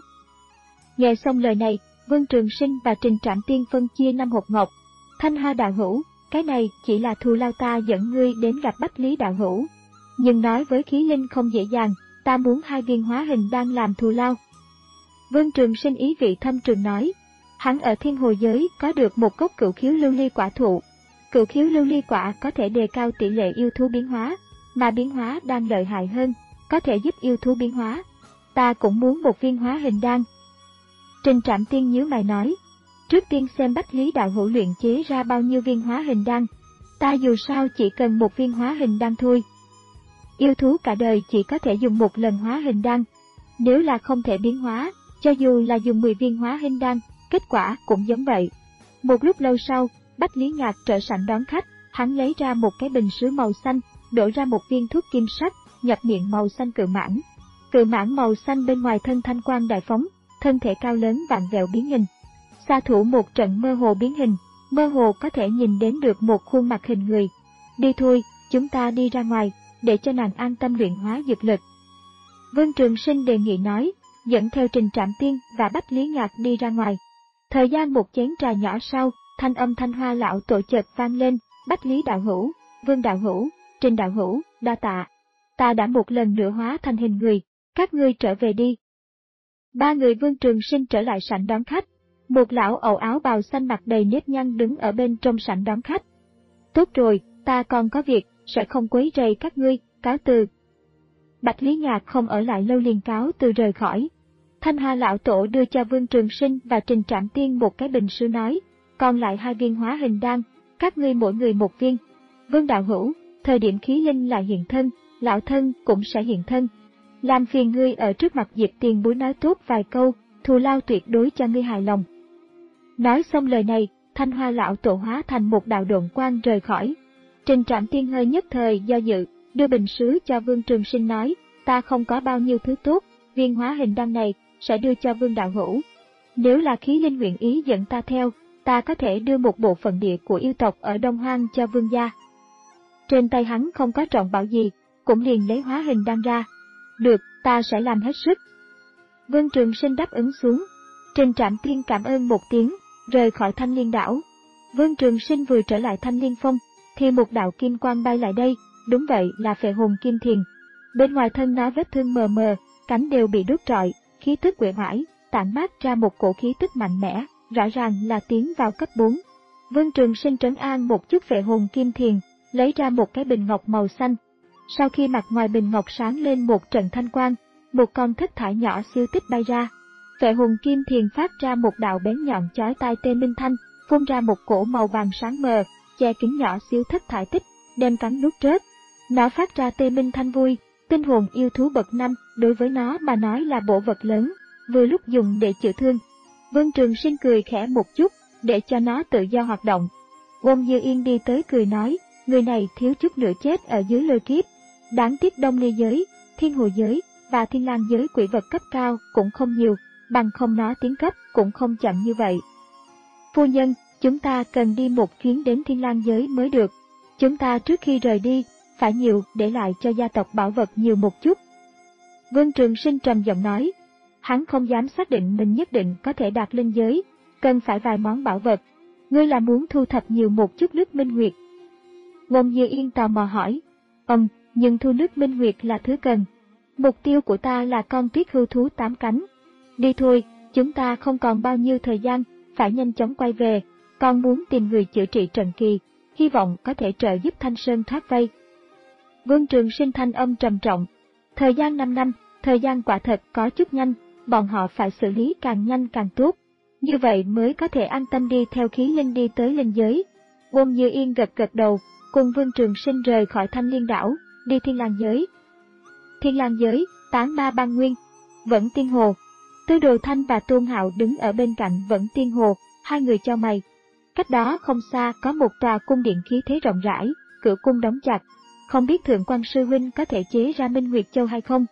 Nghe xong lời này, Vương Trường Sinh và Trình Trạm Tiên phân chia năm hộp ngọc. Thanh Hoa đạo hữu, cái này chỉ là thù lao ta dẫn ngươi đến gặp Bách Lý đạo hữu. Nhưng nói với khí linh không dễ dàng, ta muốn hai viên hóa hình đan làm thù lao. Vương Trường Sinh ý vị thâm trường nói, hắn ở Thiên Hồ giới có được một gốc cửu khiếu lưu ly quả thụ. Cửu khiếu lưu ly quả có thể đề cao tỷ lệ yêu thú biến hóa, mà biến hóa đang lợi hại hơn, có thể giúp yêu thú biến hóa. Ta cũng muốn một viên hóa hình đan. Trình Trạm Tiên nhíu mày nói, trước tiên xem Bách Lý đạo hữu luyện chế ra bao nhiêu viên hóa hình đan. Ta dù sao chỉ cần một viên hóa hình đan thôi. Yêu thú cả đời chỉ có thể dùng một lần hóa hình đan. Nếu là không thể biến hóa, cho dù là dùng mười viên hóa hình đan, kết quả cũng giống vậy. Một lúc lâu sau, Bách Lý Ngạc trở sảnh đón khách, hắn lấy ra một cái bình sứ màu xanh, đổ ra một viên thuốc kim sắc, nhập miệng màu xanh cự mãng. Cự mãng màu xanh bên ngoài thân thanh quang đại phóng, thân thể cao lớn vặn vẹo biến hình. Xạ thủ một trận mơ hồ biến hình, mơ hồ có thể nhìn đến được một khuôn mặt hình người. Đi thôi, chúng ta đi ra ngoài, để cho nàng an tâm luyện hóa dược lực. Vương Trường Sinh đề nghị nói, dẫn theo Trình Trạm Tiên và Bách Lý Ngạc đi ra ngoài. Thời gian một chén trà nhỏ sau, thanh âm Thanh Hoa lão tổ chợt vang lên, Bách Lý đạo hữu, Vương đạo hữu, Trình đạo hữu, đa tạ. Ta đã một lần nữa hóa thành hình người, các ngươi trở về đi. Ba người Vương Trường Sinh trở lại sảnh đón khách. Một lão ẩu áo bào xanh mặt đầy nếp nhăn đứng ở bên trong sảnh đón khách. Tốt rồi, ta còn có việc, sẽ không quấy rầy các ngươi, cáo từ. Bạch Lý Ngạc không ở lại lâu liền cáo từ rời khỏi. Thanh Hoa lão tổ đưa cho Vương Trường Sinh và Trình Trạm Tiên một cái bình sứ nói, còn lại hai viên hóa hình đan, các ngươi mỗi người một viên. Vương đạo hữu, thời điểm khí linh lại hiện thân, lão thân cũng sẽ hiện thân. Làm phiền ngươi ở trước mặt Diệp Tiền Bối nói tốt vài câu, thù lao tuyệt đối cho ngươi hài lòng. Nói xong lời này, Thanh Hoa lão tổ hóa thành một đạo độn quang rời khỏi. Trình Trạm Tiên hơi nhất thời do dự, đưa bình sứ cho Vương Trường Sinh nói, ta không có bao nhiêu thứ tốt, viên hóa hình đan này sẽ đưa cho Vương đạo hữu. Nếu là khí linh nguyện ý dẫn ta theo, ta có thể đưa một bộ phận địa của yêu tộc ở Đông Hoang cho Vương gia. Trên tay hắn không có trọng bảo gì, cũng liền lấy hóa hình đan ra. Được, ta sẽ làm hết sức. Vương Trường Sinh đáp ứng xuống. Trình Trạm Tiên cảm ơn một tiếng, rời khỏi Thanh Liên đảo. Vương Trường Sinh vừa trở lại Thanh Liên Phong, thì một đạo kim quang bay lại đây, đúng vậy là Phệ Hồn Kim Thiền. Bên ngoài thân nó vết thương mờ mờ, cánh đều bị đốt trọi, khí tức uể oải, tản mát ra một cổ khí tức mạnh mẽ, rõ ràng là tiến vào cấp bốn. Vương Trường Sinh trấn an một chút Phệ Hồn Kim Thiền, lấy ra một cái bình ngọc màu xanh. Sau khi mặt ngoài bình ngọc sáng lên một trận thanh quang, một con thất thải nhỏ siêu tích bay ra. Phệ Hồn Kim Thiền phát ra một đạo bén nhọn chói tai tê minh thanh, phun ra một cổ màu vàng sáng mờ, che kín nhỏ siêu thất thải tích, đem cắn nuốt rớt. Nó phát ra tê minh thanh vui, tinh hồn yêu thú bậc năm, đối với nó mà nói là bổ vật lớn, vừa lúc dùng để chữa thương. Vương Trường Sinh cười khẽ một chút, để cho nó tự do hoạt động. Ôn Như Yên đi tới cười nói, người này thiếu chút nữa chết ở dưới lôi kiếp. Đáng tiếc Đông Ly giới, Thiên Hồ giới và Thiên Lang giới quỷ vật cấp cao cũng không nhiều, bằng không nó tiến cấp cũng không chậm như vậy. Phu nhân, chúng ta cần đi một chuyến đến Thiên Lang giới mới được. Chúng ta trước khi rời đi, phải nhiều để lại cho gia tộc bảo vật nhiều một chút. Vương Trường Sinh trầm giọng nói, hắn không dám xác định mình nhất định có thể đạt linh giới, cần phải vài món bảo vật. Ngươi là muốn thu thập nhiều một chút nước minh nguyệt. Ngôn Như Yên tò mò hỏi, ừm, nhưng thu nước minh nguyệt là thứ cần. Mục tiêu của ta là con tuyết hưu thú tám cánh. Đi thôi, chúng ta không còn bao nhiêu thời gian, phải nhanh chóng quay về, con muốn tìm người chữa trị Trần Kỳ, hy vọng có thể trợ giúp Thanh Sơn thoát vây. Vương Trường Sinh thanh âm trầm trọng, thời gian năm năm, thời gian quả thật có chút nhanh, bọn họ phải xử lý càng nhanh càng tốt, như vậy mới có thể an tâm đi theo khí linh đi tới linh giới. Ôn Như Yên gật gật đầu, cùng Vương Trường Sinh rời khỏi Thanh Liên đảo, đi Thiên Lang giới. Thiên Lang giới, Tán Ma Bang Nguyên, Vẫn Tiên Hồ. Tư Đồ Thanh và Tôn Hạo đứng ở bên cạnh Vẫn Tiên Hồ, hai người chau mày. Cách đó không xa có một tòa cung điện khí thế rộng rãi, cửa cung đóng chặt. Không biết Thượng quan sư huynh có thể chế ra Minh Nguyệt Châu hay không?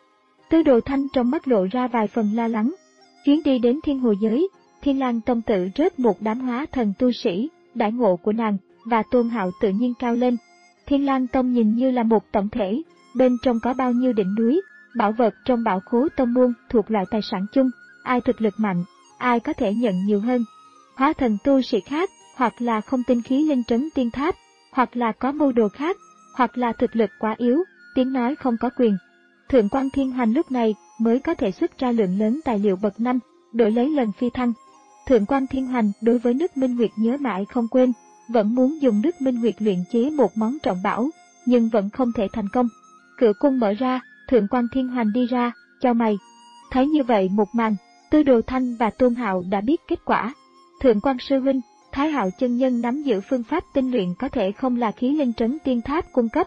Tư Đồ Thanh trong mắt lộ ra vài phần lo lắng. Chuyến đi đến Thiên Hồ Giới, Thiên Lang Tông tự rớt một đám hóa thần tu sĩ, đại ngộ của nàng và Tôn Hạo tự nhiên cao lên. Thiên Lang Tông nhìn như là một tổng thể, bên trong có bao nhiêu đỉnh núi, bảo vật trong bảo khố tông môn thuộc loại tài sản chung, ai thực lực mạnh, ai có thể nhận nhiều hơn. Hóa thần tu sĩ khác, hoặc là không tinh khí linh trấn tiên tháp, hoặc là có mưu đồ khác, hoặc là thực lực quá yếu, tiếng nói không có quyền. Thượng quan Thiên Hoành lúc này mới có thể xuất ra lượng lớn tài liệu bậc năm, đổi lấy lần phi thăng. Thượng quan Thiên Hoành đối với nước Minh Nguyệt nhớ mãi không quên, vẫn muốn dùng nước Minh Nguyệt luyện chế một món trọng bảo, nhưng vẫn không thể thành công. Cửa cung mở ra, Thượng quan Thiên Hoành đi ra, chau mày. Thấy như vậy một màn, Tư Đồ Thanh và Tôn Hạo đã biết kết quả. Thượng quan sư huynh, Thái Hạo chân nhân nắm giữ phương pháp tinh luyện có thể không là khí linh trấn tiên tháp cung cấp.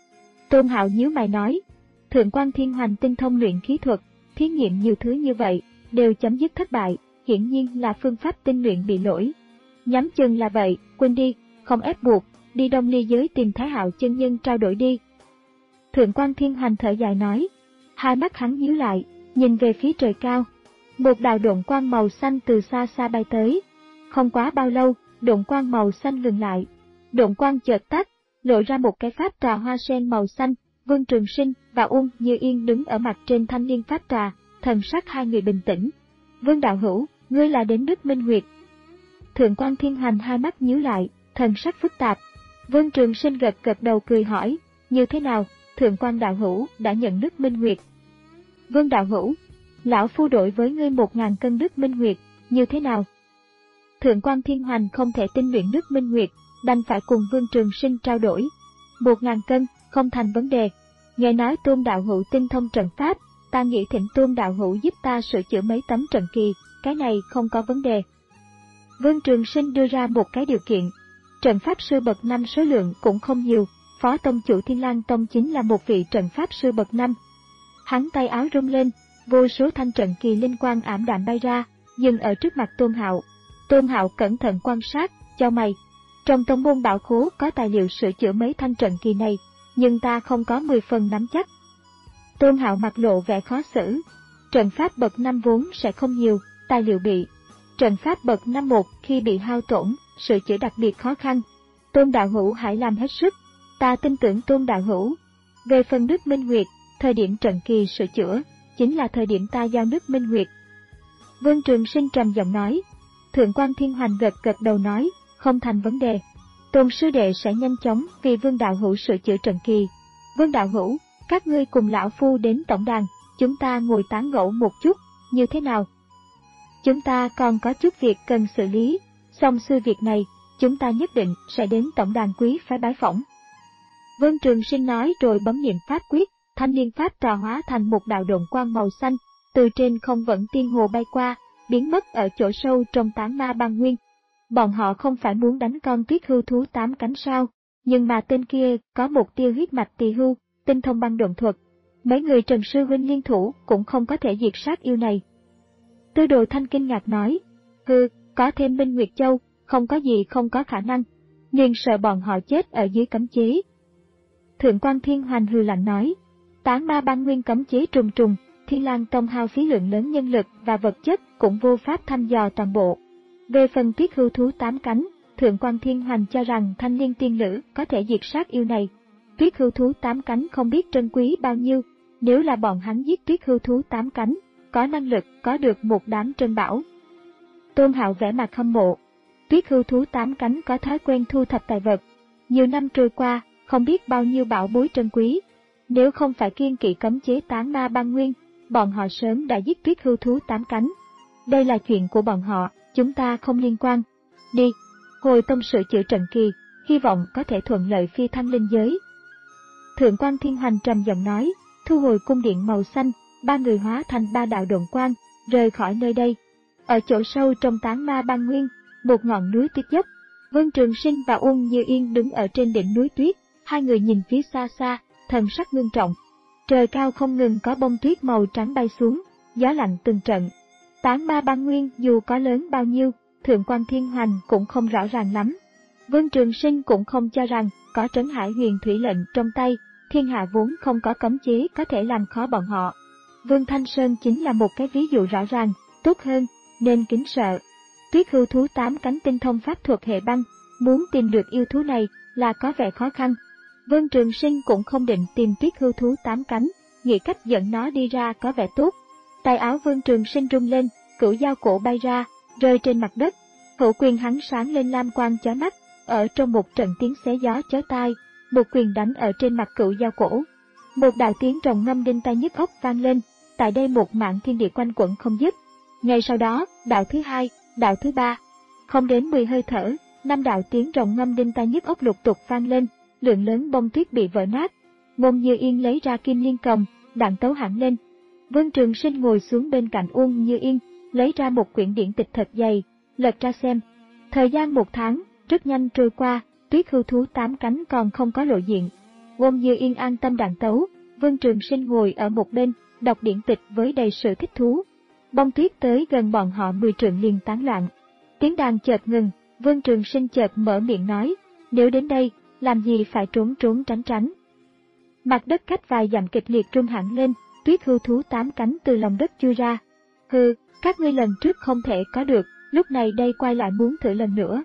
Tôn Hạo nhíu mày nói, Thượng quan Thiên Hoành tinh thông luyện khí thuật, thí nghiệm nhiều thứ như vậy, đều chấm dứt thất bại, hiển nhiên là phương pháp tinh luyện bị lỗi. Nhắm chân là vậy, quên đi, không ép buộc, đi Đông Ly giới tìm Thái Hạo chân nhân trao đổi đi. Thượng quan Thiên Hoành thở dài nói, hai mắt hắn nhíu lại, nhìn về phía trời cao. Một đạo độn quang màu xanh từ xa xa bay tới. Không quá bao lâu, độn quang màu xanh ngừng lại. Độn quang chợt tắt, lộ ra một cái pháp trà hoa sen màu xanh. Vương Trường Sinh và Uông Như Yên đứng ở mặt trên thanh liên pháp trà, thần sắc hai người bình tĩnh. Vương đạo hữu, ngươi là đến nước Minh Nguyệt. Thượng quan Thiên Hoành hai mắt nhíu lại, thần sắc phức tạp. Vương Trường Sinh gật gật đầu cười hỏi, như thế nào, Thượng quan đạo hữu đã nhận nước Minh Nguyệt. Vương đạo hữu, lão phu đổi với ngươi một ngàn cân nước Minh Nguyệt, như thế nào? Thượng quan Thiên Hoành không thể tinh luyện nước Minh Nguyệt, đành phải cùng Vương Trường Sinh trao đổi. Một ngàn cân, không thành vấn đề. Nghe nói Tôn đạo hữu tinh thông trận pháp, ta nghĩ thỉnh Tôn đạo hữu giúp ta sửa chữa mấy tấm trận kỳ, cái này không có vấn đề. Vương Trường Sinh đưa ra một cái điều kiện. Trận pháp sư bậc năm số lượng cũng không nhiều, phó tông chủ Thiên Lang Tông chính là một vị trận pháp sư bậc năm. Hắn tay áo rung lên, vô số thanh trận kỳ linh quang ảm đạm bay ra, dừng ở trước mặt Tôn Hạo. Tôn Hạo cẩn thận quan sát, chau mày. Trong tông môn bảo khố có tài liệu sửa chữa mấy thanh trận kỳ này, nhưng ta không có mười phần nắm chắc. Tôn Hạo mặt lộ vẻ khó xử. Trận pháp bậc năm vốn sẽ không nhiều, tài liệu bị. Trận pháp bậc năm một khi bị hao tổn, sửa chữa đặc biệt khó khăn. Tôn đạo hữu hãy làm hết sức, ta tin tưởng Tôn đạo hữu. Về phần nước Minh Nguyệt, thời điểm trận kỳ sửa chữa, chính là thời điểm ta giao nước Minh Nguyệt. Vương Trường Sinh trầm giọng nói. Thượng quan Thiên Hoành gật gật đầu nói, không thành vấn đề. Tôn sư đệ sẽ nhanh chóng vì Vương đạo hữu sửa chữa trận kỳ. Vương đạo hữu, các ngươi cùng lão phu đến tổng đàn, chúng ta ngồi tán gẫu một chút, như thế nào? Chúng ta còn có chút việc cần xử lý, xong xuôi việc này, chúng ta nhất định sẽ đến tổng đàn quý phái bái phỏng. Vương Trường Sinh nói rồi bấm niệm pháp quyết, thanh liên pháp trà hóa thành một đạo độn quang màu xanh, từ trên không vẫn tiên hồ bay qua, biến mất ở chỗ sâu trong tán ma băng nguyên. Bọn họ không phải muốn đánh con tuyết hưu thú tám cánh sao, nhưng mà tên kia có một tia huyết mạch tỳ hưu, tinh thông băng độn thuật. Mấy người Trần Sư huynh liên thủ cũng không có thể diệt sát yêu này. Tư Đồ Thanh kinh ngạc nói, hừ, có thêm Minh Nguyệt Châu, không có gì không có khả năng, nhưng sợ bọn họ chết ở dưới cấm chế. Thượng quan Thiên Hoành hừ lạnh nói, tán ma băng nguyên cấm chế trùng trùng, Thiên Lang Tông hao phí lượng lớn nhân lực và vật chất cũng vô pháp thăm dò toàn bộ. Về phần tuyết hưu thú tám cánh, Thượng quan Thiên Hoành cho rằng thanh liên tiên lữ có thể diệt sát yêu này. Tuyết hưu thú tám cánh không biết trân quý bao nhiêu, nếu là bọn hắn giết tuyết hưu thú tám cánh, có năng lực có được một đám trân bảo. Tôn Hạo vẻ mặt hâm mộ. Tuyết hưu thú tám cánh có thói quen thu thập tài vật. Nhiều năm trôi qua, không biết bao nhiêu bảo bối trân quý. Nếu không phải kiêng kỵ cấm chế tán ma băng nguyên, bọn họ sớm đã giết tuyết hưu thú tám cánh. Đây là chuyện của bọn họ, chúng ta không liên quan. Đi, hồi tông sửa chữa trận kỳ, hy vọng có thể thuận lợi phi thăng linh giới. Thượng quan Thiên Hoành trầm giọng nói, thu hồi cung điện màu xanh, ba người hóa thành ba đạo độn quang, rời khỏi nơi đây. Ở chỗ sâu trong tán ma băng nguyên, một ngọn núi tuyết dốc, Vương Trường Sinh và Uông Như Yên đứng ở trên đỉnh núi tuyết, hai người nhìn phía xa xa, thần sắc ngưng trọng. Trời cao không ngừng có bông tuyết màu trắng bay xuống, gió lạnh từng trận. Tán ma băng nguyên dù có lớn bao nhiêu, Thượng quan Thiên Hoành cũng không rõ ràng lắm. Vương Trường Sinh cũng không cho rằng có Trấn Hải Huyền Thủy lệnh trong tay, thiên hạ vốn không có cấm chế có thể làm khó bọn họ. Vương Thanh Sơn chính là một cái ví dụ rõ ràng, tốt hơn, nên kính sợ. Tuyết hưu thú tám cánh tinh thông pháp thuật hệ băng, muốn tìm được yêu thú này là có vẻ khó khăn. Vương Trường Sinh cũng không định tìm tuyết hưu thú tám cánh, nghĩ cách dẫn nó đi ra có vẻ tốt. Tay áo Vương Trường Sinh rung lên, cửu dao cổ bay ra, rơi trên mặt đất. Hữu quyền hắn sáng lên lam quang chói mắt, ở trong một trận tiếng xé gió chói tai, một quyền đánh ở trên mặt cửu dao cổ. Một đạo tiếng rồng ngâm đinh tai nhức óc vang lên, tại đây một mảng thiên địa quanh quẩn không dứt. Ngay sau đó, đạo thứ hai, đạo thứ ba, không đến mười hơi thở, năm đạo tiếng rồng ngâm đinh tai nhức óc lục tục vang lên, lượng lớn bông tuyết bị vỡ nát. Ngôn Như Yên lấy ra kim liên cầm, đạn tấu hẳn lên. Vương Trường Sinh ngồi xuống bên cạnh Uông Như Yên, lấy ra một quyển điển tịch thật dày, lật ra xem. Thời gian một tháng, rất nhanh trôi qua, tuyết hưu thú tám cánh còn không có lộ diện. Ngôn Như Yên an tâm đạn tấu, Vương Trường Sinh ngồi ở một bên, đọc điển tịch với đầy sự thích thú. Bông tuyết tới gần bọn họ mười trượng liền tán loạn. Tiếng đàn chợt ngừng, Vương Trường Sinh chợt mở miệng nói, nếu đến đây, làm gì phải trốn trốn tránh tránh. Mặt đất cách vài dặm kịch liệt rung hẳn lên, tuyết hưu thú tám cánh từ lòng đất chui ra. Hừ, các ngươi lần trước không thể có được, lúc này đây quay lại muốn thử lần nữa.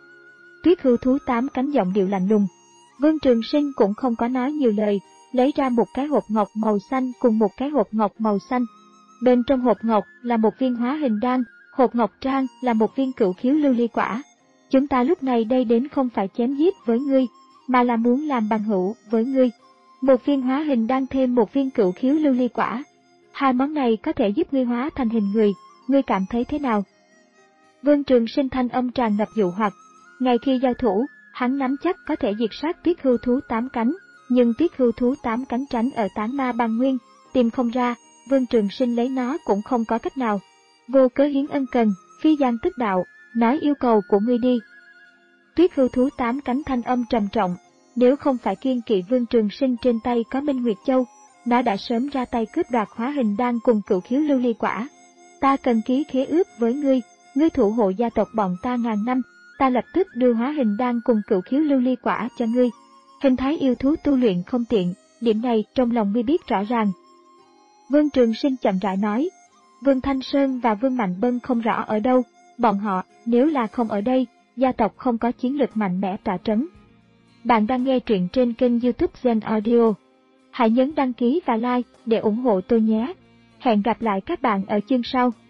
Tuyết hưu thú tám cánh giọng điệu lạnh lùng. Vương Trường Sinh cũng không có nói nhiều lời, lấy ra một cái hộp ngọc màu xanh cùng một cái hộp ngọc màu xanh. Bên trong hộp ngọc là một viên hóa hình đan, hộp ngọc trang là một viên cửu khiếu lưu ly quả. Chúng ta lúc này đây đến không phải chém giết với ngươi, mà là muốn làm bằng hữu với ngươi. Một viên hóa hình đan thêm một viên cửu khiếu lưu ly quả. Hai món này có thể giúp ngươi hóa thành hình người, ngươi cảm thấy thế nào? Vương Trường Sinh thanh âm tràn ngập dụ hoặc. Ngay khi giao thủ, hắn nắm chắc có thể diệt sát tuyết hưu thú tám cánh, nhưng tuyết hưu thú tám cánh tránh ở tán ma băng nguyên, tìm không ra, Vương Trường Sinh lấy nó cũng không có cách nào. Vô cớ hiến ân cần, phi gian tức đạo, nói yêu cầu của ngươi đi. Tuyết hưu thú tám cánh thanh âm trầm trọng, nếu không phải kiên kỵ Vương Trường Sinh trên tay có Minh Nguyệt Châu, nó đã sớm ra tay cướp đoạt hóa hình đan cùng cửu khiếu lưu ly quả. Ta cần ký khế ước với ngươi, ngươi thủ hộ gia tộc bọn ta ngàn năm, ta lập tức đưa hóa hình đan cùng cửu khiếu lưu ly quả cho ngươi. Hình thái yêu thú tu luyện không tiện, điểm này trong lòng ngươi biết rõ ràng. Vương Trường Sinh chậm rãi nói, Vương Thanh Sơn và Vương Mạnh Bân không rõ ở đâu, bọn họ nếu là không ở đây, gia tộc không có chiến lực mạnh mẽ tọa trấn. Bạn đang nghe truyện trên kênh YouTube Zen Audio. Hãy nhấn đăng ký và like để ủng hộ tôi nhé. Hẹn gặp lại các bạn ở chương sau.